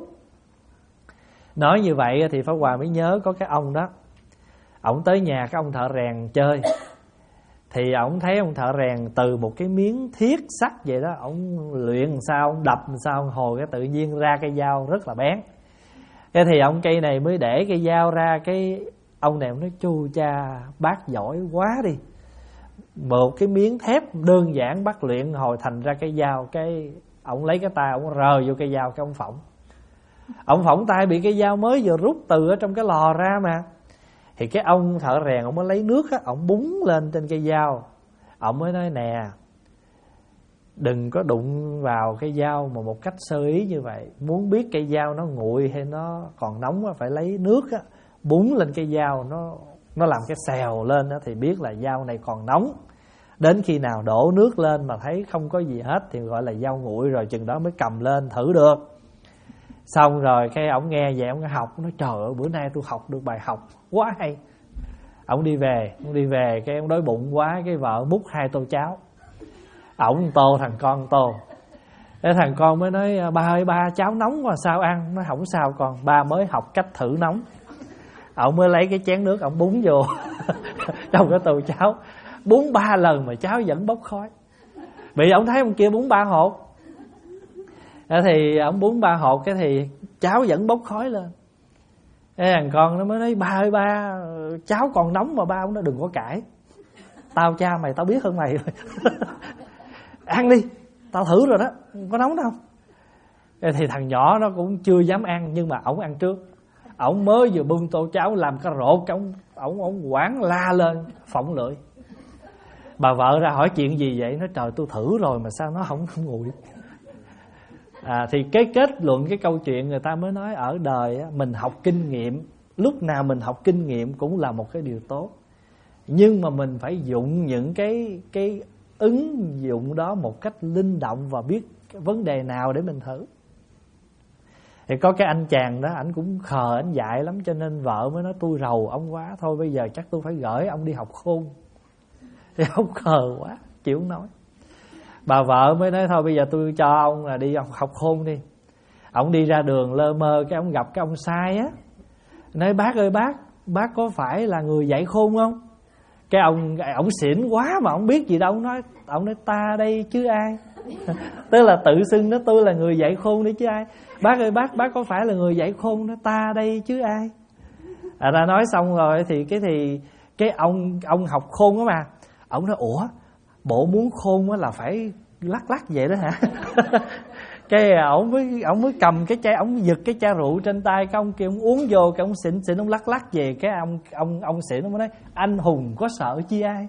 Nói như vậy thì Pháp Hòa mới nhớ có cái ông đó, ổng tới nhà cái ông thợ rèn chơi. Thì ổng thấy ông thợ rèn từ một cái miếng thiết sắt vậy đó, ổng luyện làm sao, ổng đập làm sao, hồi cái tự nhiên ra cây dao rất là bén. Cái thì ông cây này mới để cây dao ra, cái ông này ông nói chu cha bác giỏi quá đi, một cái miếng thép đơn giản bác luyện hồi thành ra cây dao. Cái ông lấy cái tay ông rờ vô cây dao, cái ông phỏng ông phỏng tay bị cây dao mới vừa rút từ ở trong cái lò ra mà. Thì cái ông thợ rèn ông mới lấy nước á, ông búng lên trên cây dao. Ông mới nói nè, đừng có đụng vào cây dao mà một cách sơ ý như vậy. Muốn biết cây dao nó nguội hay nó còn nóng á, phải lấy nước á búng lên cây dao, nó nó làm cái xèo lên đó, thì biết là dao này còn nóng. Đến khi nào đổ nước lên mà thấy không có gì hết thì gọi là dao nguội rồi, chừng đó mới cầm lên thử được. Xong rồi cái ổng nghe vậy ổng học, nói trời ơi bữa nay tôi học được bài học quá hay. Ổng đi về, ổng đi về cái ổng đói bụng quá, cái vợ múc hai tô cháo. Ổng tô, thằng con tô. Cái thằng con mới nói ba ơi ba, cháo nóng mà sao ăn? Nó không sao con, ba mới học cách thử nóng. Ổng mới lấy cái chén nước ổng búng vô trong cái tô cháo, búng ba lần mà cháo vẫn bốc khói. Vì ổng thấy ông kia búng ba hột, thì ổng búng ba hột cái thì cháo vẫn bốc khói lên. Cái thằng con nó mới nói ba ơi ba, cháo còn nóng mà ba. Ông nói đừng có cãi, tao cha mày tao biết hơn mày rồi. Ăn đi, tao thử rồi đó, có nóng đâu. Thì thằng nhỏ nó cũng chưa dám ăn, nhưng mà ổng ăn trước. Ổng mới vừa bưng tô cháo làm cái rột, ổng ổng ổng quảng la lên phỏng lưỡi. Bà vợ ra hỏi chuyện gì vậy? Nói trời tôi thử rồi mà sao nó không không nguội. À, thì cái kết luận cái câu chuyện người ta mới nói ở đời á, mình học kinh nghiệm, lúc nào mình học kinh nghiệm cũng là một cái điều tốt, nhưng mà mình phải dụng những cái cái ứng dụng đó một cách linh động và biết cái vấn đề nào để mình thử. Thì có cái anh chàng đó, ảnh cũng khờ, ảnh dại lắm, cho nên vợ mới nói tôi rầu ông quá, thôi bây giờ chắc tôi phải gửi ông đi học khôn. Thì ông khờ quá, chịu không nói. Bà vợ mới nói thôi bây giờ tôi cho ông là đi học khôn đi. Ông đi ra đường lơ mơ, cái ông gặp cái ông sai á, nói bác ơi bác, bác có phải là người dạy khôn không? Cái ông ông xỉn quá mà ông biết gì đâu, ông nói ông nói ta đây chứ ai. Tức là tự xưng đó tôi là người dạy khôn đấy chứ ai. Bác ơi bác, bác có phải là người dạy khôn đó, ta đây chứ ai. À, ra nói xong rồi thì cái thì cái ông ông học khôn đó mà, ông nói ủa bộ muốn khôn là phải lắc lắc vậy đó hả? Cái ổng mới ổng mới cầm cái chai, ổng giật cái chai rượu trên tay cái ông kia, ông uống vô cái ông xỉn xỉn ông lắc lắc về, cái ông ông ông xỉn ông mới nói anh hùng có sợ chi ai.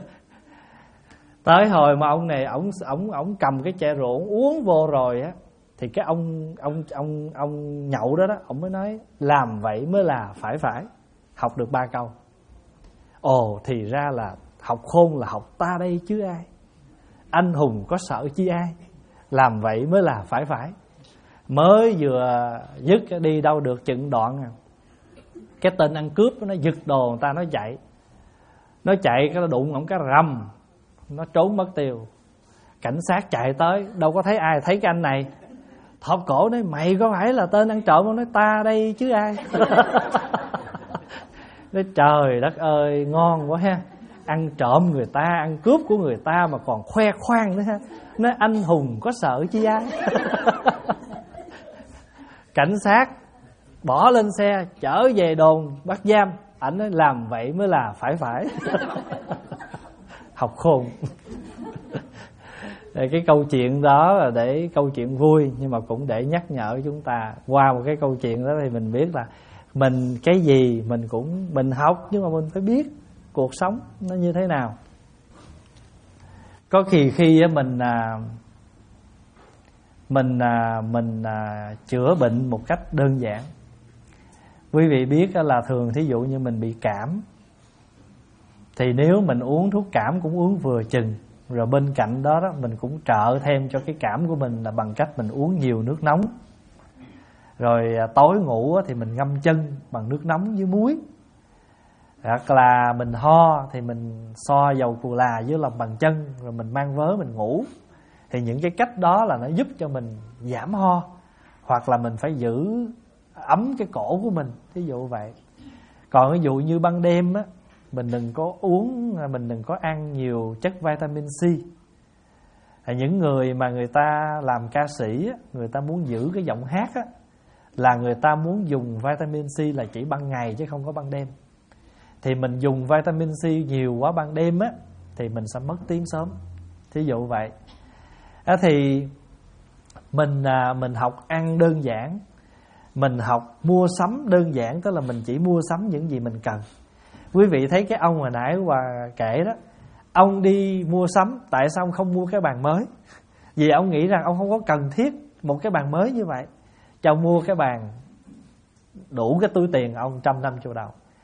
Tới hồi mà ông này ổng ổng ổng cầm cái chai rượu ông uống vô rồi á, thì cái ông ông ông ông nhậu đó đó, ông mới nói làm vậy mới là phải phải. Học được ba câu. Ồ thì ra là học khôn là học ta đây chứ ai, anh hùng có sợ chi ai, làm vậy mới là phải phải. Mới vừa dứt đi đâu được chừng đoạn à, cái tên ăn cướp nó giật đồ người ta, nó chạy nó chạy cái nó đụng ổng cái rầm, nó trốn mất tiêu. Cảnh sát chạy tới đâu có thấy ai, thấy cái anh này thọt cổ nói mày có phải là tên ăn trộm không? Nói ta đây chứ ai. Nói trời đất ơi ngon quá ha, ăn trộm người ta, ăn cướp của người ta mà còn khoe khoang nữa ha. Nói anh hùng có sợ chi ai. Cảnh sát bỏ lên xe chở về đồn bắt giam. Ảnh nói làm vậy mới là phải phải. Học khôn. Cái câu chuyện đó là để câu chuyện vui, nhưng mà cũng để nhắc nhở chúng ta. Qua một cái câu chuyện đó thì mình biết là mình cái gì mình cũng mình học, nhưng mà mình phải biết cuộc sống nó như thế nào. Có khi khi mình à, mình à, mình à, chữa bệnh một cách đơn giản. Quý vị biết là thường thí dụ như mình bị cảm, thì nếu mình uống thuốc cảm cũng uống vừa chừng, rồi bên cạnh đó, đó mình cũng trợ thêm cho cái cảm của mình là bằng cách mình uống nhiều nước nóng. Rồi tối ngủ thì mình ngâm chân bằng nước nóng với muối. Hoặc là mình ho thì mình xoa dầu cù là với lòng bàn chân, rồi mình mang vớ mình ngủ. Thì những cái cách đó là nó giúp cho mình giảm ho. Hoặc là mình phải giữ ấm cái cổ của mình, ví dụ vậy. Còn ví dụ như ban đêm á, mình đừng có uống, mình đừng có ăn nhiều chất vitamin C. Những người mà người ta làm ca sĩ á, người ta muốn giữ cái giọng hát á, là người ta muốn dùng vitamin C là chỉ ban ngày chứ không có ban đêm. Thì mình dùng vitamin C nhiều quá ban đêm á, thì mình sẽ mất tiếng sớm. Thí dụ vậy. À, thì mình à, mình học ăn đơn giản, mình học mua sắm đơn giản, tức là mình chỉ mua sắm những gì mình cần. Quý vị thấy cái ông hồi nãy Hòa kể đó, ông đi mua sắm, tại sao ông không mua cái bàn mới? Vì ông nghĩ rằng ông không có cần thiết một cái bàn mới như vậy, cho ông mua cái bàn đủ cái túi tiền ông trăm năm triệu đồng.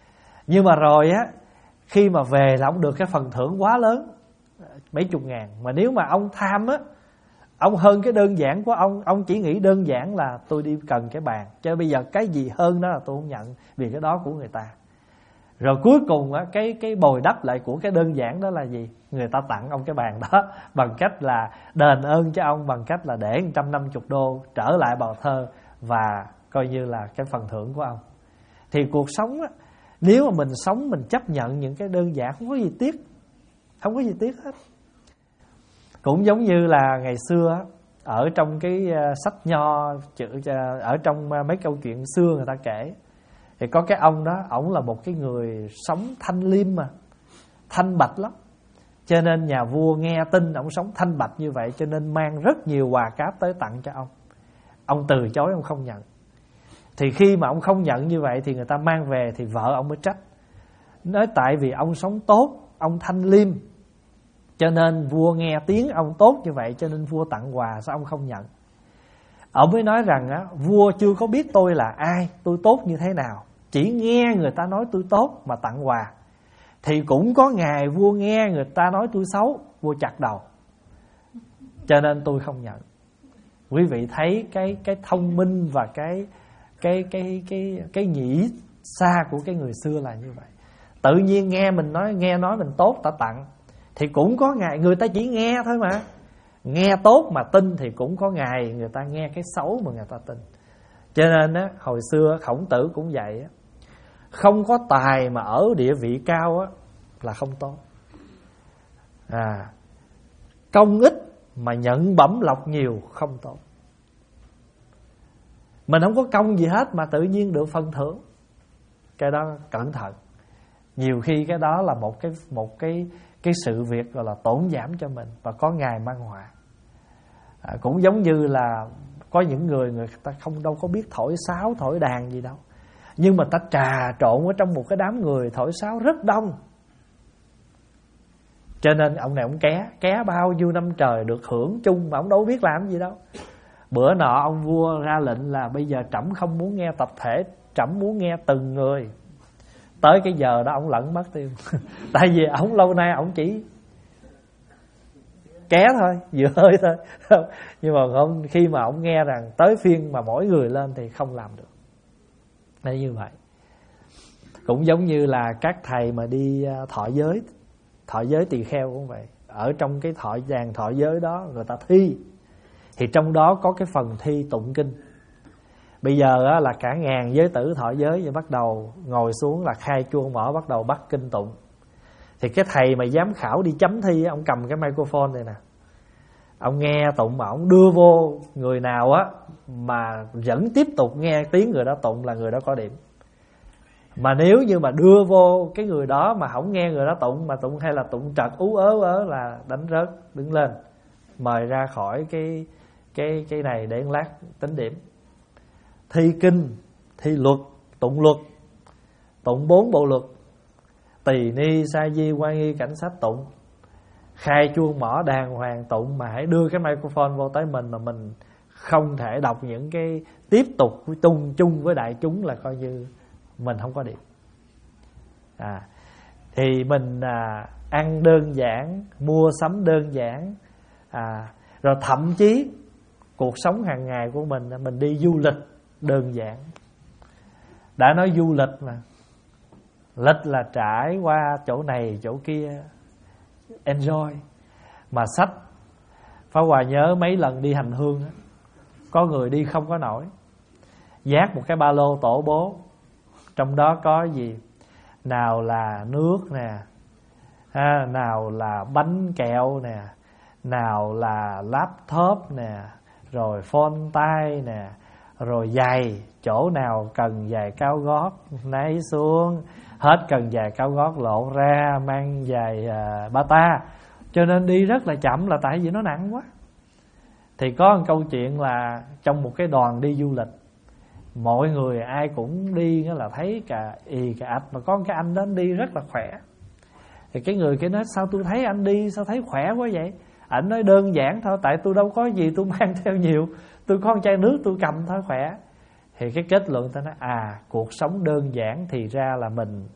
Nhưng mà rồi á, khi mà về là ông được cái phần thưởng quá lớn, mấy chục ngàn. Mà nếu mà ông tham á, ông hơn cái đơn giản của ông. Ông chỉ nghĩ đơn giản là tôi đi cần cái bàn, chứ bây giờ cái gì hơn đó là tôi không nhận, vì cái đó của người ta. Rồi cuối cùng á, cái cái bồi đắp lại của cái đơn giản đó là gì? Người ta tặng ông cái bàn đó bằng cách là đền ơn cho ông, bằng cách là để một trăm năm mươi đô trở lại Bà Thơ, và coi như là cái phần thưởng của ông. Thì cuộc sống á, nếu mà mình sống mình chấp nhận những cái đơn giản, không có gì tiếc, không có gì tiếc hết. Cũng giống như là ngày xưa ở trong cái sách nho, ở trong mấy câu chuyện xưa người ta kể, thì có cái ông đó, ổng là một cái người sống thanh liêm mà, thanh bạch lắm. Cho nên nhà vua nghe tin ổng sống thanh bạch như vậy, cho nên mang rất nhiều quà cáp tới tặng cho ông. Ông từ chối, ông không nhận. Thì khi mà ông không nhận như vậy thì người ta mang về, thì vợ ông mới trách, nói tại vì ông sống tốt, ông thanh liêm, cho nên vua nghe tiếng ông tốt như vậy, cho nên vua tặng quà, sao ông không nhận? Ông mới nói rằng á, vua chưa có biết tôi là ai, tôi tốt như thế nào, chỉ nghe người ta nói tôi tốt mà tặng quà. Thì cũng có ngày vua nghe người ta nói tôi xấu, vua chặt đầu, cho nên tôi không nhận. Quý vị thấy cái cái thông minh và cái cái cái cái cái nhĩ xa của cái người xưa là như vậy. Tự nhiên nghe mình nói nghe nói mình tốt ta tặng, thì cũng có ngày người ta chỉ nghe thôi mà. Nghe tốt mà tin thì cũng có ngày người ta nghe cái xấu mà người ta tin. Cho nên á, hồi xưa Khổng Tử cũng vậy á, không có tài mà ở địa vị cao á là không tốt. À, công ít mà nhận bẩm lộc nhiều không tốt. Mình không có công gì hết mà tự nhiên được phần thưởng, cái đó cẩn thận. Nhiều khi cái đó là một cái một cái cái sự việc gọi là tổn giảm cho mình, và có ngày mang họa. À, cũng giống như là có những người người ta không đâu có biết thổi sáo thổi đàn gì đâu, nhưng mà ta trà trộn ở trong một cái đám người thổi sáo rất đông, cho nên ông này ông ké ké bao nhiêu năm trời được hưởng chung mà ông đâu biết làm gì đâu. Bữa nọ ông vua ra lệnh là bây giờ trẫm không muốn nghe tập thể, trẫm muốn nghe từng người. Tới cái giờ đó ông lẫn mất tiêu tại vì ông lâu nay ông chỉ ké thôi, vừa hơi thôi nhưng mà không, khi mà ông nghe rằng tới phiên mà mỗi người lên thì không làm được. Nên như vậy. Cũng giống như là các thầy mà đi thọ giới, thọ giới tỳ kheo cũng vậy. Ở trong cái thọ dàn thọ giới đó người ta thi, thì trong đó có cái phần thi tụng kinh. Bây giờ á, là cả ngàn giới tử thọ giới, và bắt đầu ngồi xuống là khai chuông mở, bắt đầu bắt kinh tụng. Thì cái thầy mà giám khảo đi chấm thi, ông cầm cái microphone này nè, ông nghe tụng mà ông đưa vô người nào á mà vẫn tiếp tục nghe tiếng người đó tụng là người đó có điểm. Mà nếu như mà đưa vô cái người đó mà không nghe người đó tụng, mà tụng hay là tụng trật ú ớ ớ là đánh rớt, đứng lên mời ra khỏi cái cái cái này để lát tính điểm. Thi kinh, thi luật, tụng luật, tụng bốn bộ luật, tỳ ni sa di quan nghi cảnh sát tụng, khai chuông mỏ đàng hoàng tụng, mà hãy đưa cái microphone vô tới mình mà mình không thể đọc những cái tiếp tục tung chung với đại chúng là coi như mình không có điểm. À, thì mình à, ăn đơn giản, mua sắm đơn giản, à, rồi thậm chí cuộc sống hàng ngày của mình, mình đi du lịch đơn giản. Đã nói du lịch mà, lịch là trải qua chỗ này chỗ kia, enjoy. Mà sách, Pháp Hòa nhớ mấy lần đi hành hương, có người đi không có nổi, vác một cái ba lô tổ bố, trong đó có gì? Nào là nước nè, à, nào là bánh kẹo nè, nào là laptop nè, rồi phone tay nè, rồi giày, chỗ nào cần giày cao gót nấy xuống, hết cần giày cao gót lộn ra mang giày uh, bata. Cho nên đi rất là chậm là tại vì nó nặng quá. Thì có một câu chuyện là trong một cái đoàn đi du lịch, mọi người ai cũng đi là thấy cả ì cả ạch, mà có một cái anh đó anh đi rất là khỏe. Thì cái người kia nói sao tôi thấy anh đi sao thấy khỏe quá vậy? Anh nói đơn giản thôi, tại tôi đâu có gì tôi mang theo nhiều, tôi có một chai nước tôi cầm thôi khỏe. Thì cái kết luận ta nói à, cuộc sống đơn giản thì ra là mình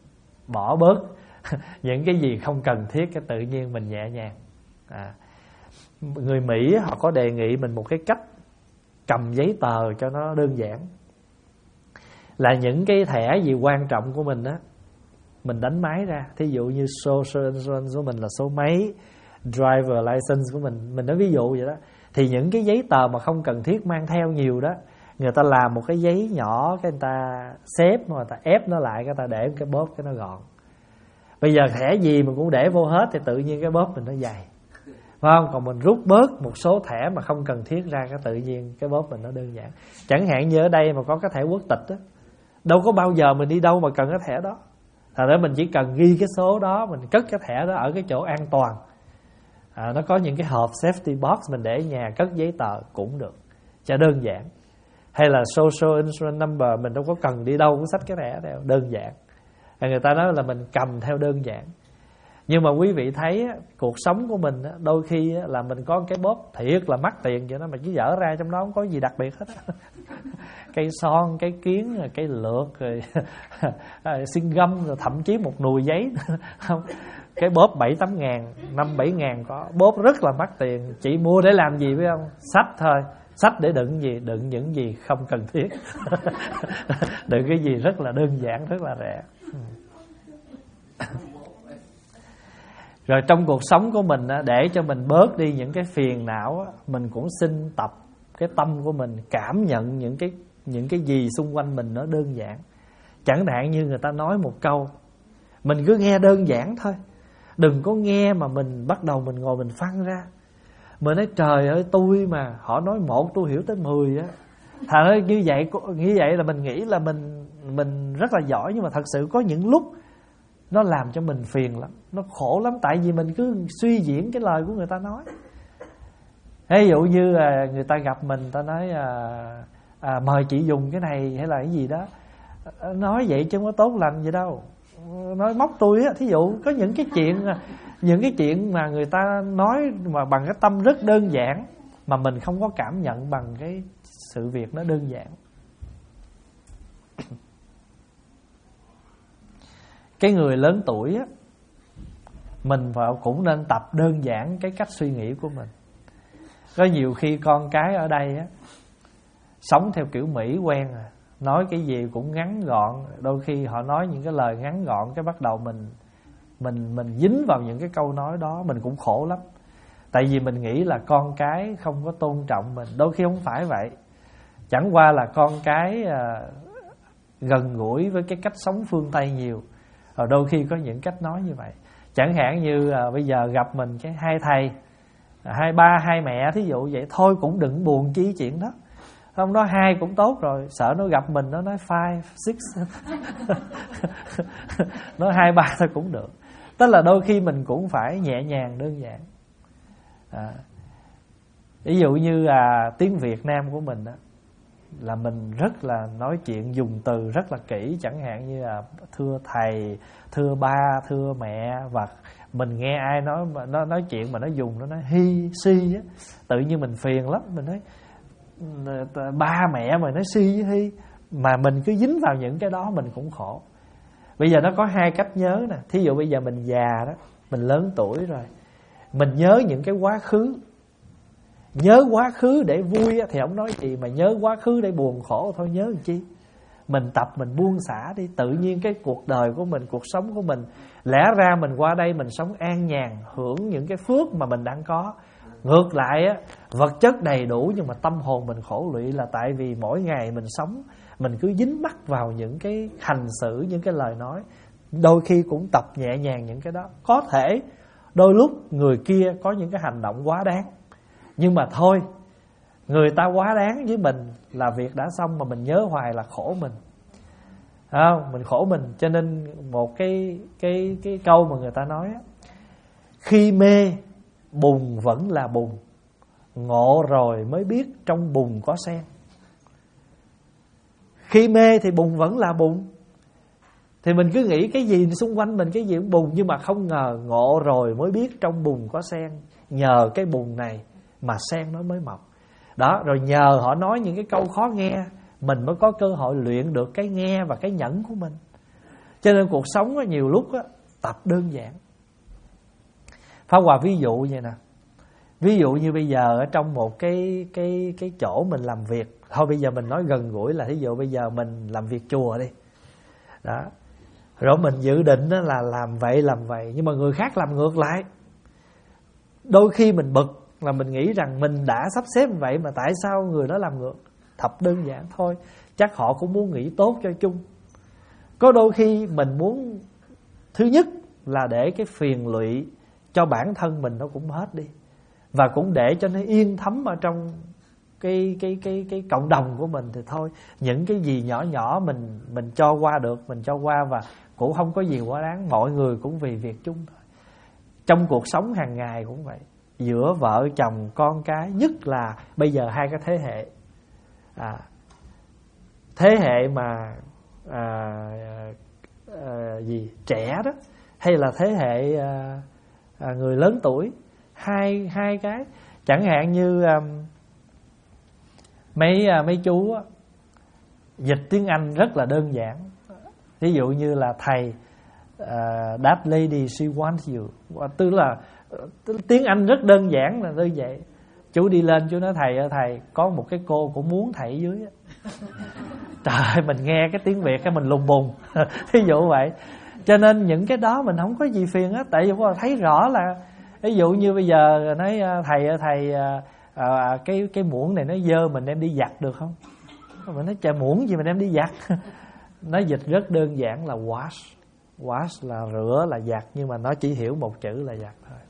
bỏ bớt những cái gì không cần thiết, cái tự nhiên mình nhẹ nhàng. à, Người Mỹ họ có đề nghị mình một cái cách cầm giấy tờ cho nó đơn giản, là những cái thẻ gì quan trọng của mình á, mình đánh máy ra. Thí dụ như social insurance của mình là số mấy, driver license của mình, mình nói ví dụ vậy đó. Thì những cái giấy tờ mà không cần thiết mang theo nhiều đó, người ta làm một cái giấy nhỏ, cái người ta xếp, người ta ép nó lại, người ta để cái bóp cái nó gọn. Bây giờ thẻ gì mình cũng để vô hết thì tự nhiên cái bóp mình nó dày, phải không? Còn mình rút bớt một số thẻ mà không cần thiết ra, cái tự nhiên cái bóp mình nó đơn giản. Chẳng hạn như ở đây mà có cái thẻ quốc tịch á, đâu có bao giờ mình đi đâu mà cần cái thẻ đó. Thật ra mình chỉ cần ghi cái số đó, mình cất cái thẻ đó ở cái chỗ an toàn. à, Nó có những cái hộp safety box mình để ở nhà, cất giấy tờ cũng được, cho đơn giản. Hay là social insurance number, mình đâu có cần đi đâu cũng xách cái thẻ theo, đơn giản. à, Người ta nói là mình cầm theo đơn giản. Nhưng mà quý vị thấy cuộc sống của mình đôi khi là mình có cái bóp thiệt là mắc tiền vậy đó, mà chỉ dở ra trong đó không có gì đặc biệt hết. Cây son, cây kiến, cây lược, rồi xin găm, rồi thậm chí một nùi giấy. Không, cái bóp bảy tám ngàn, năm bảy ngàn có. Bóp rất là mắc tiền, chỉ mua để làm gì biết không? Sách thôi. Sách để đựng gì? Đựng những gì không cần thiết. Đựng cái gì rất là đơn giản, rất là rẻ. Rồi trong cuộc sống của mình, để cho mình bớt đi những cái phiền não, mình cũng xin tập cái tâm của mình cảm nhận những cái những cái gì xung quanh mình nó đơn giản. Chẳng hạn như người ta nói một câu, mình cứ nghe đơn giản thôi. Đừng có nghe mà mình bắt đầu mình ngồi mình phân ra. Mình nói trời ơi, tôi mà họ nói một tôi hiểu tới mười á. Thật ơi, như vậy như vậy là mình nghĩ là mình mình rất là giỏi, nhưng mà thật sự có những lúc nó làm cho mình phiền lắm, nó khổ lắm, tại vì mình cứ suy diễn cái lời của người ta nói. Ví dụ như là người ta gặp mình, ta nói à, à, mời chị dùng cái này hay là cái gì đó, nói vậy chứ không có tốt lành gì đâu, nói móc tôi á. Thí dụ có những cái chuyện những cái chuyện mà người ta nói mà bằng cái tâm rất đơn giản, mà mình không có cảm nhận bằng cái sự việc nó đơn giản. Cái người lớn tuổi á, mình vào cũng nên tập đơn giản cái cách suy nghĩ của mình. Có nhiều khi con cái ở đây á, sống theo kiểu Mỹ quen à, nói cái gì cũng ngắn gọn. Đôi khi họ nói những cái lời ngắn gọn, cái bắt đầu mình mình mình dính vào những cái câu nói đó, mình cũng khổ lắm. Tại vì mình nghĩ là con cái không có tôn trọng mình. Đôi khi không phải vậy, chẳng qua là con cái à, gần gũi với cái cách sống phương Tây nhiều, rồi đôi khi có những cách nói như vậy. Chẳng hạn như à, bây giờ gặp mình cái hai thầy, hai ba, hai mẹ, thí dụ vậy thôi, cũng đừng buồn chi chuyện đó. Không, nói hai cũng tốt rồi, sợ nó gặp mình nó nói five, six. Nói hai ba thôi cũng được. Tức là đôi khi mình cũng phải nhẹ nhàng, đơn giản. à, Ví dụ như là tiếng Việt Nam của mình đó, là mình rất là nói chuyện dùng từ rất là kỹ. Chẳng hạn như là thưa thầy, thưa ba, thưa mẹ. Và mình nghe ai nói nó nói chuyện mà nó dùng nó nói hi, si á, tự nhiên mình phiền lắm. Mình nói ba mẹ mà nói si với hi, mà mình cứ dính vào những cái đó mình cũng khổ. Bây giờ nó có hai cách nhớ nè. Thí dụ bây giờ mình già đó, mình lớn tuổi rồi, mình nhớ những cái quá khứ. Nhớ quá khứ để vui thì không nói gì, mà nhớ quá khứ để buồn khổ thôi nhớ làm chi. Mình tập mình buông xả đi, tự nhiên cái cuộc đời của mình, cuộc sống của mình, lẽ ra mình qua đây mình sống an nhàn, hưởng những cái phước mà mình đang có. Ngược lại á, vật chất đầy đủ nhưng mà tâm hồn mình khổ lụy, là tại vì mỗi ngày mình sống mình cứ dính mắc vào những cái hành xử, những cái lời nói. Đôi khi cũng tập nhẹ nhàng những cái đó. Có thể đôi lúc người kia có những cái hành động quá đáng, nhưng mà thôi, người ta quá đáng với mình là việc đã xong, mà mình nhớ hoài là khổ mình. Không, mình khổ mình. Cho nên một cái cái cái câu mà người ta nói á, khi mê bùn vẫn là bùn, ngộ rồi mới biết trong bùn có sen. Khi mê thì bùn vẫn là bùn, thì mình cứ nghĩ cái gì xung quanh mình cái gì cũng bùn, nhưng mà không ngờ ngộ rồi mới biết trong bùn có sen. Nhờ cái bùn này mà sen nó mới mọc. Đó, rồi nhờ họ nói những cái câu khó nghe, mình mới có cơ hội luyện được cái nghe và cái nhẫn của mình. Cho nên cuộc sống á, nhiều lúc á, tập đơn giản. Pháp Hòa ví dụ vậy nè. Ví dụ như bây giờ ở trong một cái cái cái chỗ mình làm việc, thôi bây giờ mình nói gần gũi là ví dụ bây giờ mình làm việc chùa đi. Đó. Rồi mình dự định là làm vậy làm vậy, nhưng mà người khác làm ngược lại. Đôi khi mình bực là mình nghĩ rằng mình đã sắp xếp vậy mà tại sao người đó làm ngược. Thật đơn giản thôi, chắc họ cũng muốn nghĩ tốt cho chung. Có đôi khi mình muốn, thứ nhất là để cái phiền lụy cho bản thân mình nó cũng hết đi, và cũng để cho nó yên thấm ở trong cái cái cái cái cộng đồng của mình thì thôi. Những cái gì nhỏ nhỏ mình mình cho qua được, mình cho qua, và cũng không có gì quá đáng. Mọi người cũng vì việc chung thôi. Trong cuộc sống hàng ngày cũng vậy, giữa vợ chồng con cái, nhất là bây giờ hai cái thế hệ à, thế hệ mà à, à, gì trẻ đó, hay là thế hệ à, à, người lớn tuổi, hai hai cái chẳng hạn như um, mấy uh, mấy chú á, dịch tiếng Anh rất là đơn giản. Ví dụ như là thầy uh, that lady she wants you, tức là uh, tiếng Anh rất đơn giản là như vậy. Chú đi lên chú nói thầy ơi thầy, có một cái cô cũng muốn thầy ở dưới. Trời ơi, mình nghe cái tiếng Việt cái mình lùng bùng. Ví dụ vậy. Cho nên những cái đó mình không có gì phiền á, tại vì có thấy rõ là ví dụ như bây giờ nói thầy ơi thầy à, cái cái muỗng này nó dơ, mình đem đi giặt được không? Mình nói trời, muỗng gì mình đem đi giặt. Nó dịch rất đơn giản là wash. Wash là rửa, là giặt, nhưng mà nó chỉ hiểu một chữ là giặt thôi.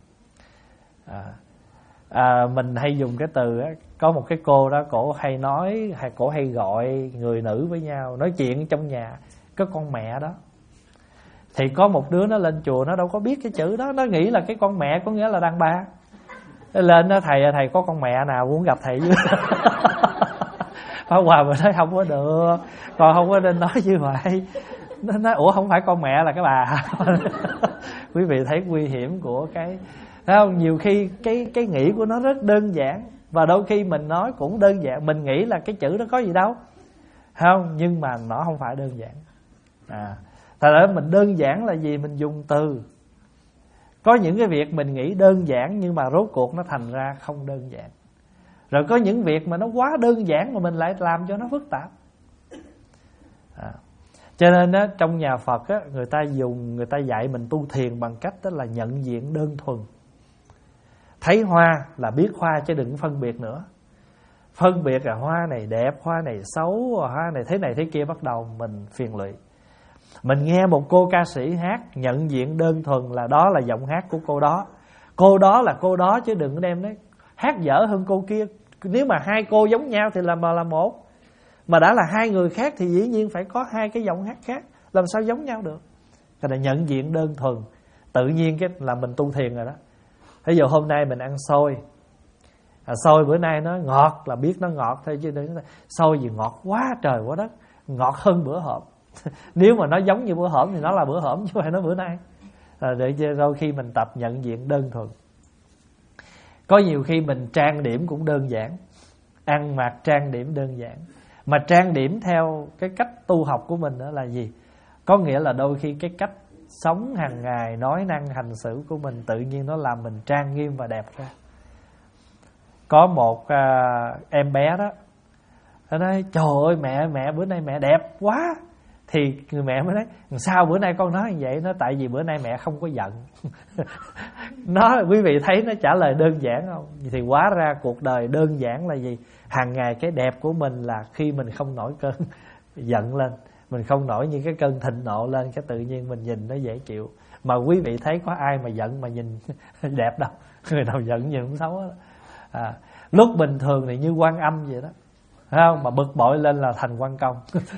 À, à, mình hay dùng cái từ á, có một cái cô đó, cổ hay nói, hay cổ hay gọi người nữ với nhau nói chuyện trong nhà, có con mẹ đó. Thì có một đứa nó lên chùa, nó đâu có biết cái chữ đó, nó nghĩ là cái con mẹ có nghĩa là đàn bà. Nó lên đó, thầy thầy có con mẹ nào muốn gặp thầy chứ? Pháp Hòa mới nói không có được, còn không có nên nói như vậy. Nó nói ủa không phải con mẹ là cái bà. Quý vị thấy nguy hiểm của cái, thấy không? Nhiều khi cái cái nghĩ của nó rất đơn giản, và đôi khi mình nói cũng đơn giản, mình nghĩ là cái chữ đó có gì đâu, không? Nhưng mà nó không phải đơn giản. À, thật ra mình đơn giản là gì? Mình dùng từ. Có những cái việc mình nghĩ đơn giản nhưng mà rốt cuộc nó thành ra không đơn giản. Rồi có những việc mà nó quá đơn giản mà mình lại làm cho nó phức tạp. À, cho nên á, trong nhà Phật á, người ta dùng, người ta dạy mình tu thiền bằng cách đó là nhận diện đơn thuần. Thấy hoa là biết hoa chứ đừng phân biệt nữa. Phân biệt là hoa này đẹp, hoa này xấu, hoa này thế này thế kia, bắt đầu mình phiền lụy. Mình nghe một cô ca sĩ hát, nhận diện đơn thuần là đó là giọng hát của cô đó. Cô đó là cô đó chứ đừng đem đấy hát dở hơn cô kia. Nếu mà hai cô giống nhau thì là mà là một. Mà đã là hai người khác thì dĩ nhiên phải có hai cái giọng hát khác, làm sao giống nhau được. Cái là nhận diện đơn thuần. Tự nhiên cái là mình tu thiền rồi đó. Ví dụ hôm nay mình ăn xôi, à, xôi bữa nay nó ngọt là biết nó ngọt thôi, chứ đừng xôi gì ngọt quá trời quá đất, ngọt hơn bữa hổm. Nếu mà nó giống như bữa hổm thì nó là bữa hổm chứ không phải nó bữa nay. À, để cho đôi khi mình tập nhận diện đơn thuần. Có nhiều khi mình trang điểm cũng đơn giản, ăn mặc trang điểm đơn giản. Mà trang điểm theo cái cách tu học của mình đó là gì? Có nghĩa là đôi khi cái cách sống hàng ngày, nói năng hành xử của mình tự nhiên nó làm mình trang nghiêm và đẹp ra. Có một à, em bé đó, nó nói trời ơi mẹ, mẹ bữa nay mẹ đẹp quá. Thì người mẹ mới nói sao bữa nay con nói như vậy? Nó tại vì bữa nay mẹ không có giận. Nó, quý vị thấy nó trả lời đơn giản không? Thì hóa ra cuộc đời đơn giản là gì? Hàng ngày cái đẹp của mình là khi mình không nổi cơn giận lên, mình không nổi những cái cơn thịnh nộ lên, cái tự nhiên mình nhìn nó dễ chịu. Mà quý vị thấy có ai mà giận mà nhìn đẹp đâu. Người nào giận nhìn cũng xấu đó. À, lúc bình thường thì như Quan Âm vậy đó, thấy không? Mà bực bội lên là thành Quan Công.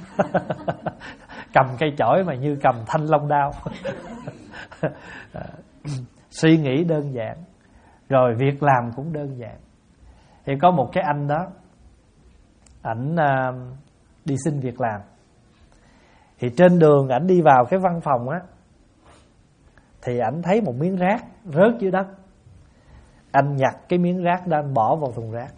Cầm cây chổi mà như cầm thanh long đao. À, suy nghĩ đơn giản, rồi việc làm cũng đơn giản. Thì có một cái anh đó, ảnh à, đi xin việc làm. Thì trên đường ảnh đi vào cái văn phòng á, thì ảnh thấy một miếng rác rớt dưới đất. Anh nhặt cái miếng rác đó, anh bỏ vào thùng rác.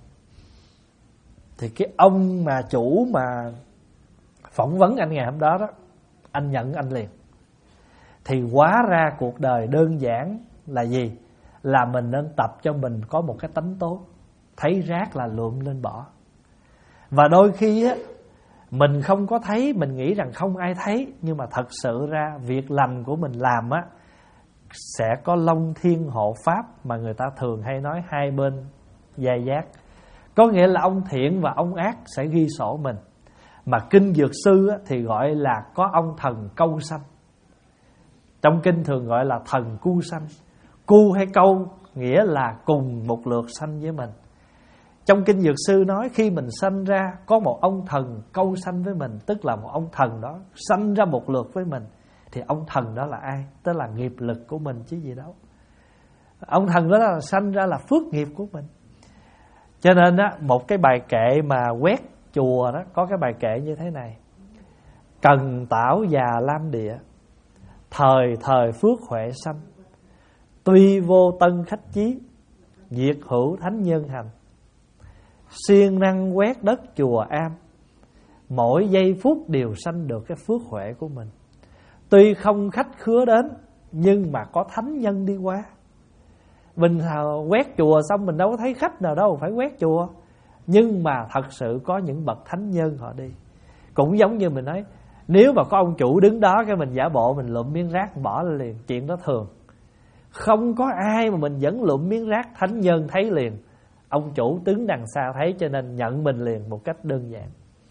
Thì cái ông mà chủ mà phỏng vấn anh ngày hôm đó đó, anh nhận anh liền. Thì hóa ra cuộc đời đơn giản là gì? Là mình nên tập cho mình có một cái tánh tốt, thấy rác là lượm lên bỏ. Và đôi khi á, mình không có thấy, mình nghĩ rằng không ai thấy, nhưng mà thật sự ra việc lành của mình làm á sẽ có long thiên hộ pháp, mà người ta thường hay nói hai bên dai dát. Có nghĩa là ông thiện và ông ác sẽ ghi sổ mình. Mà kinh Dược Sư á, thì gọi là có ông thần câu sanh. Trong kinh thường gọi là thần cu sanh. Cu hay câu nghĩa là cùng một lượt sanh với mình. Trong kinh Dược Sư nói khi mình sanh ra có một ông thần câu sanh với mình, tức là một ông thần đó sanh ra một lượt với mình. Thì ông thần đó là ai? Tức là nghiệp lực của mình chứ gì đâu. Ông thần đó là sanh ra là phước nghiệp của mình. Cho nên á, một cái bài kệ mà quét chùa đó có cái bài kệ như thế này: Cần tảo già lam địa, thời thời phước huệ sanh, tuy vô tân khách chí, diệt hữu thánh nhân hành. Siêng năng quét đất chùa am, mỗi giây phút đều sanh được cái phước huệ của mình. Tuy không khách khứa đến, nhưng mà có thánh nhân đi qua. Mình quét chùa xong mình đâu có thấy khách nào đâu phải quét chùa, nhưng mà thật sự có những bậc thánh nhân họ đi. Cũng giống như mình nói, nếu mà có ông chủ đứng đó cái mình giả bộ mình lụm miếng rác bỏ lên liền, chuyện đó thường. Không có ai mà mình vẫn lụm miếng rác, thánh nhân thấy liền. Ông chủ đứng đằng xa thấy cho nên nhận mình liền một cách đơn giản.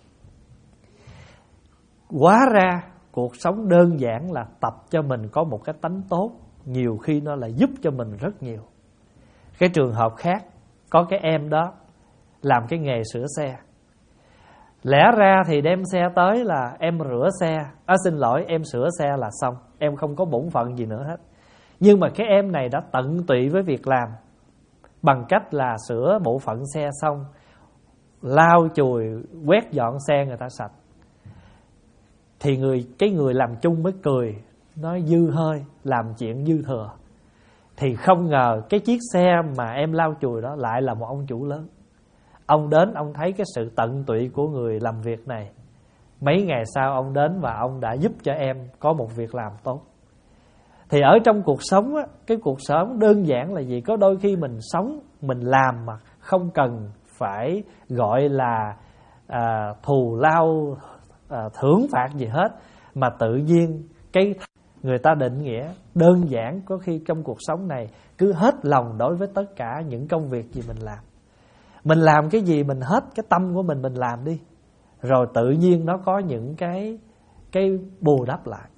Hóa ra cuộc sống đơn giản là tập cho mình có một cái tánh tốt, nhiều khi nó là giúp cho mình rất nhiều. Cái trường hợp khác, có cái em đó làm cái nghề sửa xe. Lẽ ra thì đem xe tới là em rửa xe, à, xin lỗi em sửa xe là xong, em không có bổn phận gì nữa hết. Nhưng mà cái em này đã tận tụy với việc làm, bằng cách là sửa bộ phận xe xong, lau chùi, quét dọn xe người ta sạch. Thì người cái người làm chung mới cười, nói dư hơi, làm chuyện dư thừa. Thì không ngờ cái chiếc xe mà em lau chùi đó lại là một ông chủ lớn. Ông đến, ông thấy cái sự tận tụy của người làm việc này. Mấy ngày sau ông đến và ông đã giúp cho em có một việc làm tốt. Thì ở trong cuộc sống á, cái cuộc sống đơn giản là gì? Có đôi khi mình sống, mình làm mà không cần phải gọi là à, thù lao, à, thưởng phạt gì hết. Mà tự nhiên cái người ta định nghĩa đơn giản, có khi trong cuộc sống này cứ hết lòng đối với tất cả những công việc gì mình làm. Mình làm cái gì mình hết cái tâm của mình mình làm đi, rồi tự nhiên nó có những cái cái bù đắp lại.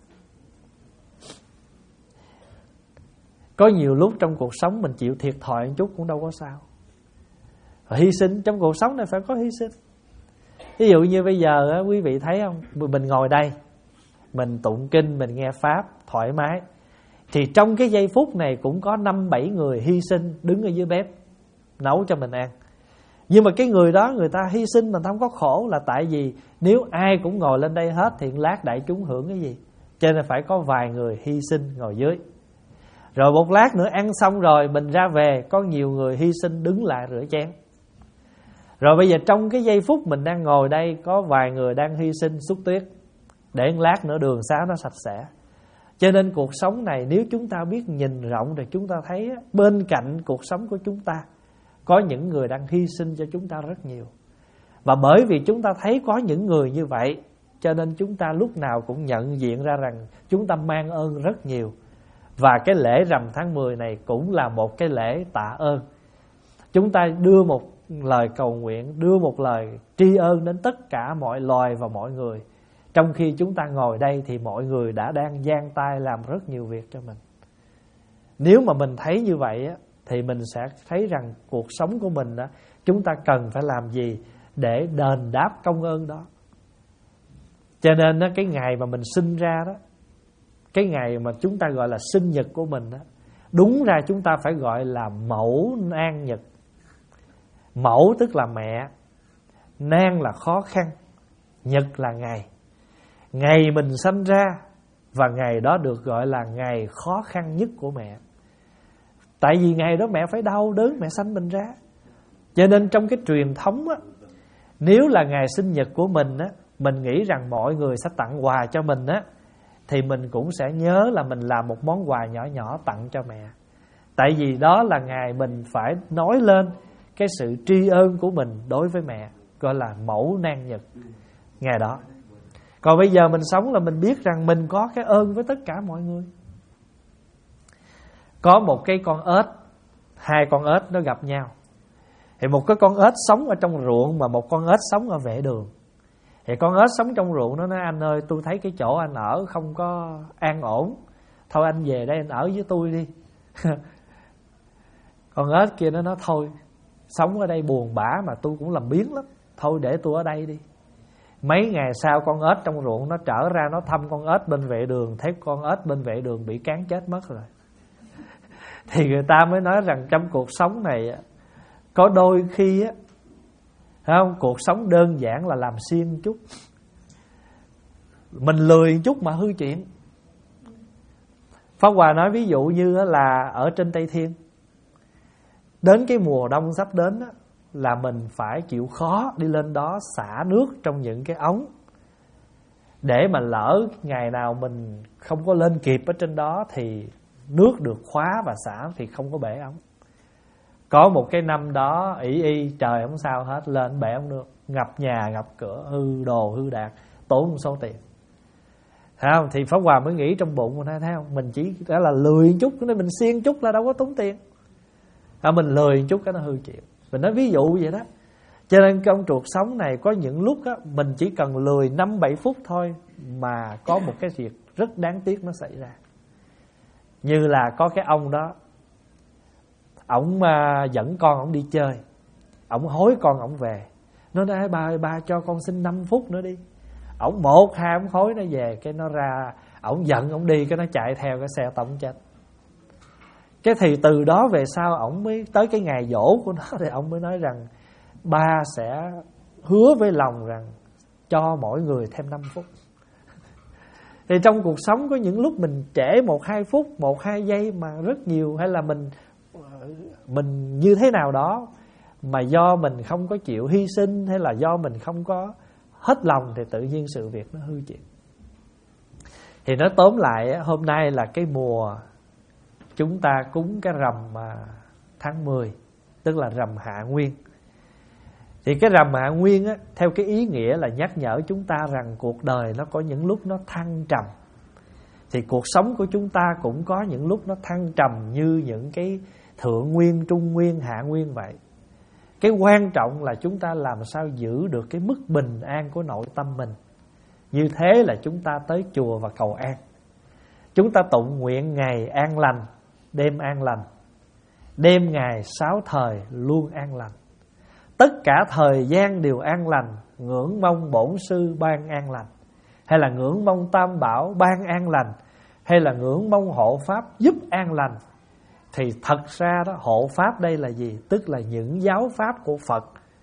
Có nhiều lúc trong cuộc sống mình chịu thiệt thòi một chút cũng đâu có sao. Hy sinh, trong cuộc sống này phải có hy sinh. Ví dụ như bây giờ quý vị thấy không, mình ngồi đây, mình tụng kinh, mình nghe pháp thoải mái. Thì trong cái giây phút này cũng có năm bảy người hy sinh đứng ở dưới bếp nấu cho mình ăn. Nhưng mà cái người đó người ta hy sinh mà không có khổ là tại vì nếu ai cũng ngồi lên đây hết thì lát đại chúng hưởng cái gì. Cho nên phải có vài người hy sinh ngồi dưới. Rồi một lát nữa ăn xong rồi mình ra về, có nhiều người hy sinh đứng lại rửa chén. Rồi bây giờ trong cái giây phút mình đang ngồi đây, có vài người đang hy sinh xúc tuyết để một lát nữa đường xá nó sạch sẽ. Cho nên cuộc sống này nếu chúng ta biết nhìn rộng thì chúng ta thấy bên cạnh cuộc sống của chúng ta có những người đang hy sinh cho chúng ta rất nhiều. Và bởi vì chúng ta thấy có những người như vậy, cho nên chúng ta lúc nào cũng nhận diện ra rằng chúng ta mang ơn rất nhiều. Và cái lễ rằm tháng mười này cũng là một cái lễ tạ ơn. Chúng ta đưa một lời cầu nguyện, đưa một lời tri ân đến tất cả mọi loài và mọi người. Trong khi chúng ta ngồi đây thì mọi người đã đang giang tay làm rất nhiều việc cho mình. Nếu mà mình thấy như vậy á, thì mình sẽ thấy rằng cuộc sống của mình á, chúng ta cần phải làm gì để đền đáp công ơn đó. Cho nên á, cái ngày mà mình sinh ra đó, cái ngày mà chúng ta gọi là sinh nhật của mình đó, đúng ra chúng ta phải gọi là mẫu nan nhật. Mẫu tức là mẹ, nan là khó khăn, nhật là ngày. Ngày mình sanh ra và ngày đó được gọi là ngày khó khăn nhất của mẹ. Tại vì ngày đó mẹ phải đau đớn, mẹ sanh mình ra. Cho nên trong cái truyền thống á, nếu là ngày sinh nhật của mình á, mình nghĩ rằng mọi người sẽ tặng quà cho mình á, thì mình cũng sẽ nhớ là mình làm một món quà nhỏ nhỏ tặng cho mẹ. Tại vì đó là ngày mình phải nói lên cái sự tri ân của mình đối với mẹ, gọi là mẫu nan nhật ngày đó. Còn bây giờ mình sống là mình biết rằng mình có cái ơn với tất cả mọi người. Có một cái con ếch, hai con ếch nó gặp nhau. Thì một cái con ếch sống ở trong ruộng mà một con ếch sống ở vệ đường. Thì con ếch sống trong ruộng nó nói: anh ơi, tôi thấy cái chỗ anh ở không có an ổn, thôi anh về đây anh ở với tôi đi. Con ếch kia nó nói: thôi, sống ở đây buồn bã mà tôi cũng làm biếng lắm, thôi để tôi ở đây đi. Mấy ngày sau con ếch trong ruộng nó trở ra, nó thăm con ếch bên vệ đường, thấy con ếch bên vệ đường bị cán chết mất rồi. Thì người ta mới nói rằng trong cuộc sống này có đôi khi á, không, cuộc sống đơn giản là làm siêng chút, mình lười chút mà hư chuyện. Pháp Hòa nói ví dụ như là ở trên Tây Thiên, đến cái mùa đông sắp đến á, là mình phải chịu khó đi lên đó xả nước trong những cái ống, để mà lỡ ngày nào mình không có lên kịp ở trên đó thì nước được khóa và xả thì không có bể ống. Có một cái năm đó ỷ y trời không sao hết, lên bể ống nước, ngập nhà ngập cửa, hư đồ hư đạt, tốn một số tiền. Thấy không? Thì Pháp Hòa mới nghĩ trong bụng mình, thấy không, mình chỉ đã là lười chút, nên mình siêng chút là đâu có tốn tiền. À, mình lười chút cái nó hư chuyện. Mình nói ví dụ vậy đó. Cho nên trong cuộc sống này có những lúc á, mình chỉ cần lười năm bảy phút thôi mà có một cái việc rất đáng tiếc nó xảy ra. Như là có cái ông đó, ổng dẫn con ổng đi chơi, ổng hối con ổng về. Nó nói: ba ơi, ba cho con xin năm phút nữa đi. Ổng một hai ổng hối nó về, cái nó ra, ổng giận ổng đi, cái nó chạy theo cái xe tông chết. Cái thì từ đó về sau ổng mới tới cái ngày giỗ của nó, thì ổng mới nói rằng ba sẽ hứa với lòng rằng cho mỗi người thêm năm phút. Thì trong cuộc sống có những lúc mình trễ một hai phút, một hai giây mà rất nhiều, hay là mình mình như thế nào đó mà do mình không có chịu hy sinh, hay là do mình không có hết lòng, thì tự nhiên sự việc nó hư chuyện. Thì nói tóm lại, hôm nay là cái mùa chúng ta cúng cái rằm tháng mười, tức là rằm Hạ Nguyên. Thì cái rằm Hạ Nguyên á, theo cái ý nghĩa là nhắc nhở chúng ta rằng cuộc đời nó có những lúc nó thăng trầm. Thì cuộc sống của chúng ta cũng có những lúc nó thăng trầm như những cái thượng nguyên, trung nguyên, hạ nguyên vậy. Cái quan trọng là chúng ta làm sao giữ được cái mức bình an của nội tâm mình. Như thế là chúng ta tới chùa và cầu an. Chúng ta tụng nguyện ngày an lành, đêm an lành, đêm ngày sáu thời luôn an lành. Tất cả thời gian đều an lành, ngưỡng mong bổn sư ban an lành, hay là ngưỡng mong Tam Bảo ban an lành, hay là ngưỡng mong hộ pháp giúp an lành. Thì thật ra đó, hộ pháp đây là gì? Tức là những giáo pháp của Phật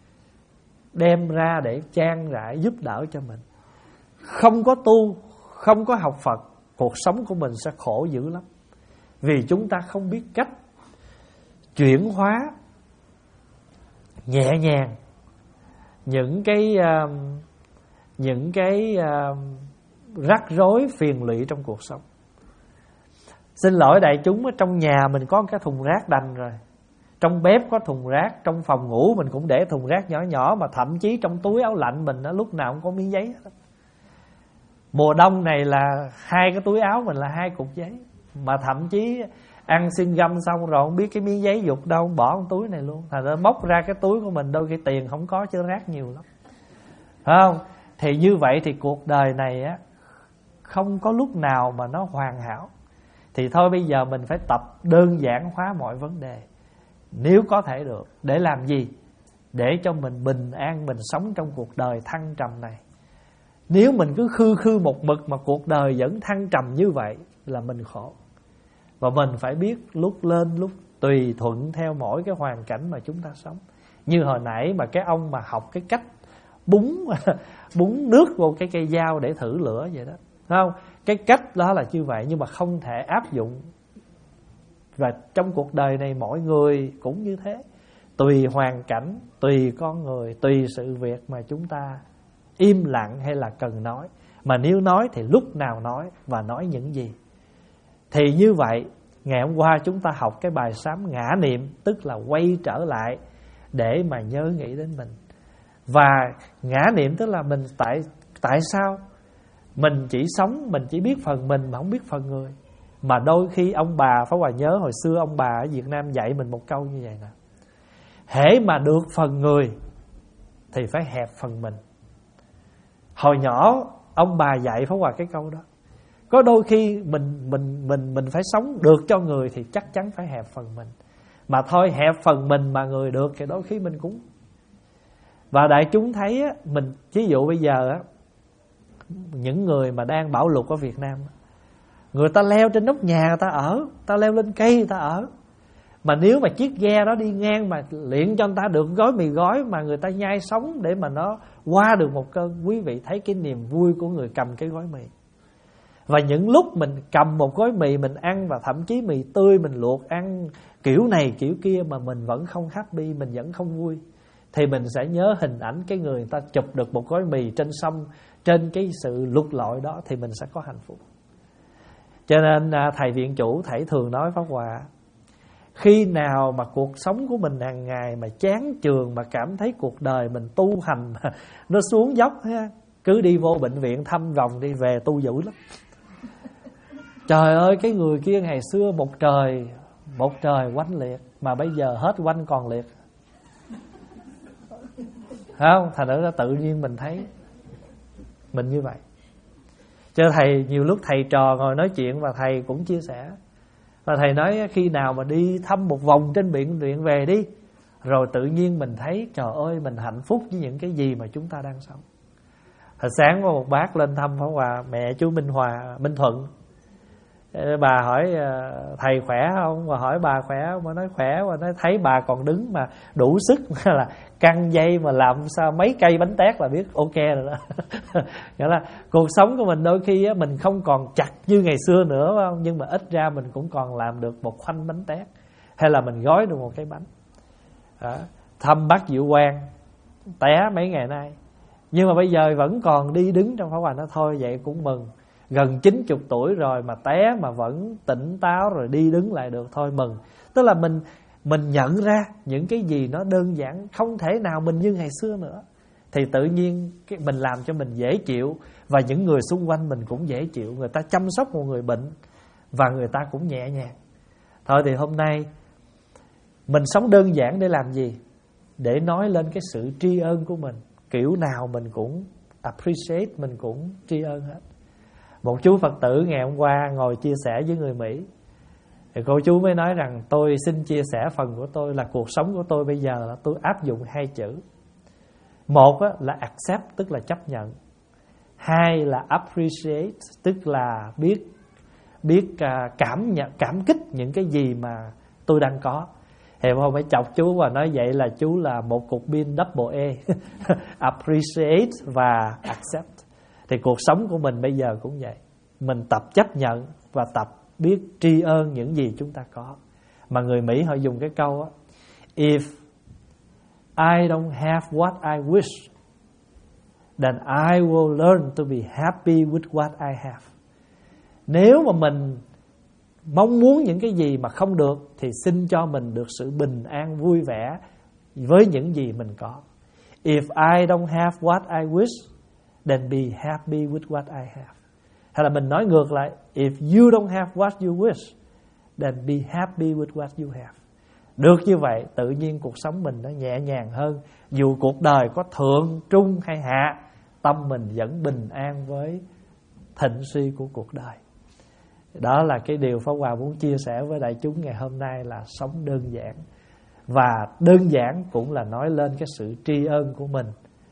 đem ra để trang rải giúp đỡ cho mình. Không có tu, không có học Phật, cuộc sống của mình sẽ khổ dữ lắm. Vì chúng ta không biết cách chuyển hóa nhẹ nhàng những cái uh, những cái uh, rắc rối phiền lụy trong cuộc sống. Xin lỗi đại chúng, ở trong nhà mình có cái thùng rác đành rồi, trong bếp có thùng rác, trong phòng ngủ mình cũng để thùng rác nhỏ nhỏ, mà thậm chí trong túi áo lạnh mình đó, lúc nào cũng có miếng giấy hết. Mùa đông này là hai cái túi áo mình là hai cục giấy, mà thậm chí ăn xin găm xong rồi không biết cái miếng giấy dục đâu, bỏ trong túi này luôn. Thành ra móc ra cái túi của mình đôi khi tiền không có chứ rác nhiều lắm, phải không? Thì như vậy thì cuộc đời này á, không có lúc nào mà nó hoàn hảo. Thì thôi bây giờ mình phải tập đơn giản hóa mọi vấn đề nếu có thể được. Để làm gì? Để cho mình bình an, mình sống trong cuộc đời thăng trầm này. Nếu mình cứ khư khư một mực mà cuộc đời vẫn thăng trầm như vậy là mình khổ. Và mình phải biết lúc lên lúc tùy thuận theo mỗi cái hoàn cảnh mà chúng ta sống. Như hồi nãy mà cái ông mà học cái cách búng búng nước vô cái cây dao để thử lửa vậy đó, thấy không? Cái cách đó là như vậy, nhưng mà không thể áp dụng. Và trong cuộc đời này mọi người cũng như thế. Tùy hoàn cảnh, tùy con người, tùy sự việc mà chúng ta im lặng hay là cần nói. Mà nếu nói thì lúc nào nói và nói những gì. Thì như vậy, ngày hôm qua chúng ta học cái bài sám ngã niệm, tức là quay trở lại để mà nhớ nghĩ đến mình. Và ngã niệm tức là mình tại tại sao mình chỉ sống, mình chỉ biết phần mình mà không biết phần người. Mà đôi khi ông bà, Pháp Hòa nhớ hồi xưa ông bà ở Việt Nam dạy mình một câu như vậy nè: hễ mà được phần người thì phải hẹp phần mình. Hồi nhỏ ông bà dạy Pháp Hòa cái câu đó. Có đôi khi mình mình mình mình phải sống được cho người thì chắc chắn phải hẹp phần mình. Mà thôi hẹp phần mình mà người được thì đôi khi mình cũng. Và đại chúng thấy á, mình ví dụ bây giờ á, những người mà đang bão lụt ở Việt Nam, người ta leo trên nóc nhà người ta ở, ta leo lên cây người ta ở. Mà nếu mà chiếc ghe đó đi ngang mà luyện cho người ta được gói mì gói mà người ta nhai sống để mà nó qua được một cơn, quý vị thấy cái niềm vui của người cầm cái gói mì. Và những lúc mình cầm một gói mì mình ăn, và thậm chí mì tươi mình luộc ăn kiểu này kiểu kia mà mình vẫn không happy, mình vẫn không vui, thì mình sẽ nhớ hình ảnh cái người, người ta chụp được một gói mì trên sông, trên cái sự lục lọi đó, thì mình sẽ có hạnh phúc. Cho nên thầy viện chủ thầy thường nói Pháp Hòa, khi nào mà cuộc sống của mình hàng ngày mà chán chường, mà cảm thấy cuộc đời mình tu hành nó xuống dốc ha, cứ đi vô bệnh viện thăm vòng đi, về tu dữ lắm. Trời ơi, cái người kia ngày xưa một trời một trời quanh liệt, mà bây giờ hết quanh còn liệt. Không, thành ra tự nhiên mình thấy mình như vậy. Cho thầy nhiều lúc thầy trò ngồi nói chuyện và thầy cũng chia sẻ. Và thầy nói khi nào mà đi thăm một vòng trên bệnh viện về đi, rồi tự nhiên mình thấy trời ơi mình hạnh phúc với những cái gì mà chúng ta đang sống. Hồi sáng có một bác lên thăm Pháp Hòa, mẹ chú Minh Hòa, Minh Thuận. Bà hỏi thầy khỏe không? Và hỏi bà khỏe không? Bà nói khỏe. Và nói thấy bà còn đứng mà đủ sức là căng dây mà làm sao mấy cây bánh tét là biết ok rồi đó. Nghĩa là cuộc sống của mình đôi khi mình không còn chặt như ngày xưa nữa, phải không? Nhưng mà ít ra mình cũng còn làm được một khoanh bánh tét, hay là mình gói được một cái bánh đó. Thăm bác Diệu Quang té mấy ngày nay, nhưng mà bây giờ vẫn còn đi đứng trong Pháp Hòa. Nó thôi vậy cũng mừng, gần chín mươi tuổi rồi mà té mà vẫn tỉnh táo rồi đi đứng lại được, thôi mừng. Tức là mình mình nhận ra những cái gì nó đơn giản, không thể nào mình như ngày xưa nữa, thì tự nhiên cái mình làm cho mình dễ chịu, và những người xung quanh mình cũng dễ chịu. Người ta chăm sóc một người bệnh và người ta cũng nhẹ nhàng. Thôi thì hôm nay mình sống đơn giản để làm gì? Để nói lên cái sự tri ân của mình. Kiểu nào mình cũng appreciate, mình cũng tri ân hết. Một chú Phật tử ngày hôm qua ngồi chia sẻ với người Mỹ, thì cô chú mới nói rằng tôi xin chia sẻ phần của tôi là cuộc sống của tôi bây giờ là tôi áp dụng hai chữ. Một là accept, tức là chấp nhận. Hai là appreciate, tức là biết biết cảm nhận, cảm kích những cái gì mà tôi đang có. Thì hôm phải chọc chú và nói vậy là chú là một cục pin double E. Appreciate và accept. Thì cuộc sống của mình bây giờ cũng vậy. Mình tập chấp nhận và tập biết tri ân những gì chúng ta có. Mà người Mỹ họ dùng cái câu á: If I don't have what I wish, then I will learn to be happy with what I have. Nếu mà mình mong muốn những cái gì mà không được, thì xin cho mình được sự bình an vui vẻ với những gì mình có. If I don't have what I wish, then be happy with what I have. Hay là mình nói ngược lại: If you don't have what you wish, then be happy with what you have. Được như vậy, tự nhiên cuộc sống mình nó nhẹ nhàng hơn. Dù cuộc đời có thượng, trung hay hạ, tâm mình vẫn bình an với thịnh suy của cuộc đời. Đó là cái điều Pháp Hòa muốn chia sẻ với đại chúng ngày hôm nay, là sống đơn giản. Và đơn giản cũng là nói lên cái sự tri ân của mình.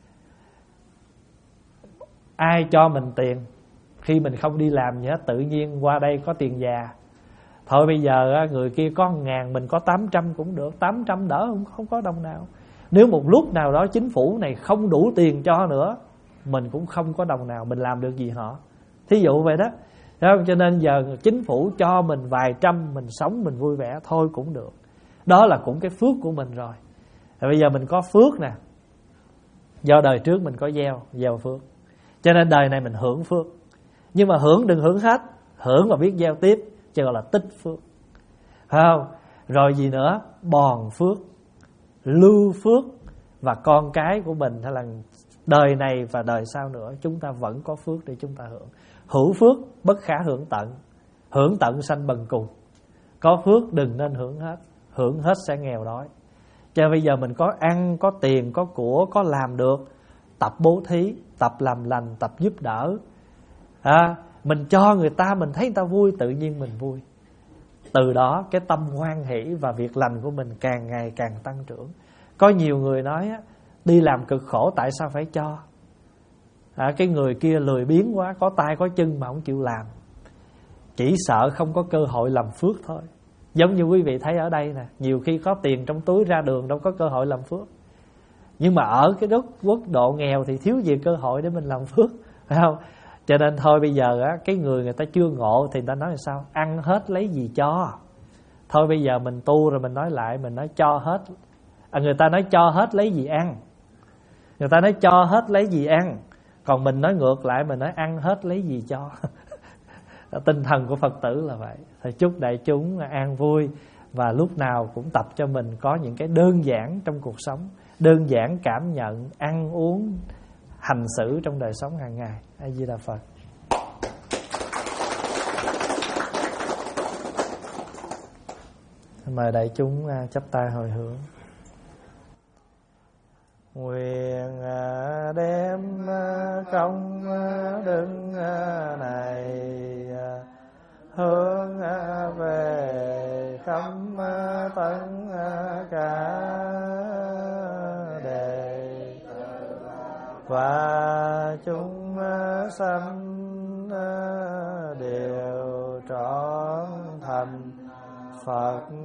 Ai cho mình tiền khi mình không đi làm gì hết, tự nhiên qua đây có tiền già. Thôi bây giờ người kia có một ngàn, mình có tám trăm cũng được. Tám trăm đỡ không, không có đồng nào. Nếu một lúc nào đó chính phủ này không đủ tiền cho nữa, mình cũng không có đồng nào, mình làm được gì họ. Thí dụ vậy đó. Cho nên giờ chính phủ cho mình vài trăm, mình sống mình vui vẻ thôi cũng được. Đó là cũng cái phước của mình rồi. Bây giờ mình có phước nè, do đời trước mình có gieo, gieo phước. Cho nên đời này mình hưởng phước, nhưng mà hưởng đừng hưởng hết, hưởng mà biết giao tiếp, chứ gọi là tích phước, phải không? Rồi gì nữa? Bòn phước, lưu phước, và con cái của mình hay là đời này và đời sau nữa, chúng ta vẫn có phước để chúng ta hưởng. Hữu phước bất khả hưởng tận, hưởng tận sanh bần cùng. Có phước đừng nên hưởng hết, hưởng hết sẽ nghèo đói. Cho bây giờ mình có ăn, có tiền, có của, có làm được, tập bố thí, tập làm lành, tập giúp đỡ. À, mình cho người ta, mình thấy người ta vui, tự nhiên mình vui. Từ đó cái tâm hoan hỷ và việc lành của mình càng ngày càng tăng trưởng. Có nhiều người nói á, đi làm cực khổ tại sao phải cho? À, cái người kia lười biếng quá, có tay có chân mà không chịu làm, chỉ sợ không có cơ hội làm phước thôi. Giống như quý vị thấy ở đây nè, nhiều khi có tiền trong túi ra đường đâu có cơ hội làm phước. Nhưng mà ở cái đất quốc độ nghèo thì thiếu gì cơ hội để mình làm phước, phải không? Cho nên thôi bây giờ á, cái người người ta chưa ngộ thì người ta nói là sao? Ăn hết lấy gì cho. Thôi bây giờ mình tu rồi mình nói lại, mình nói cho hết. À, người ta nói cho hết lấy gì ăn. Người ta nói cho hết lấy gì ăn. Còn mình nói ngược lại, mình nói ăn hết lấy gì cho. Tinh thần của Phật tử là vậy. Thì chúc đại chúng an vui, và lúc nào cũng tập cho mình có những cái đơn giản trong cuộc sống, đơn giản cảm nhận, ăn uống, hành xử trong đời sống hàng ngày. A Di Đà Phật. Mời đại chúng chắp tay hồi hướng. Nguyện đem công đức này hướng về khắp tất cả đệ và chúng sanh đều trọn thành Phật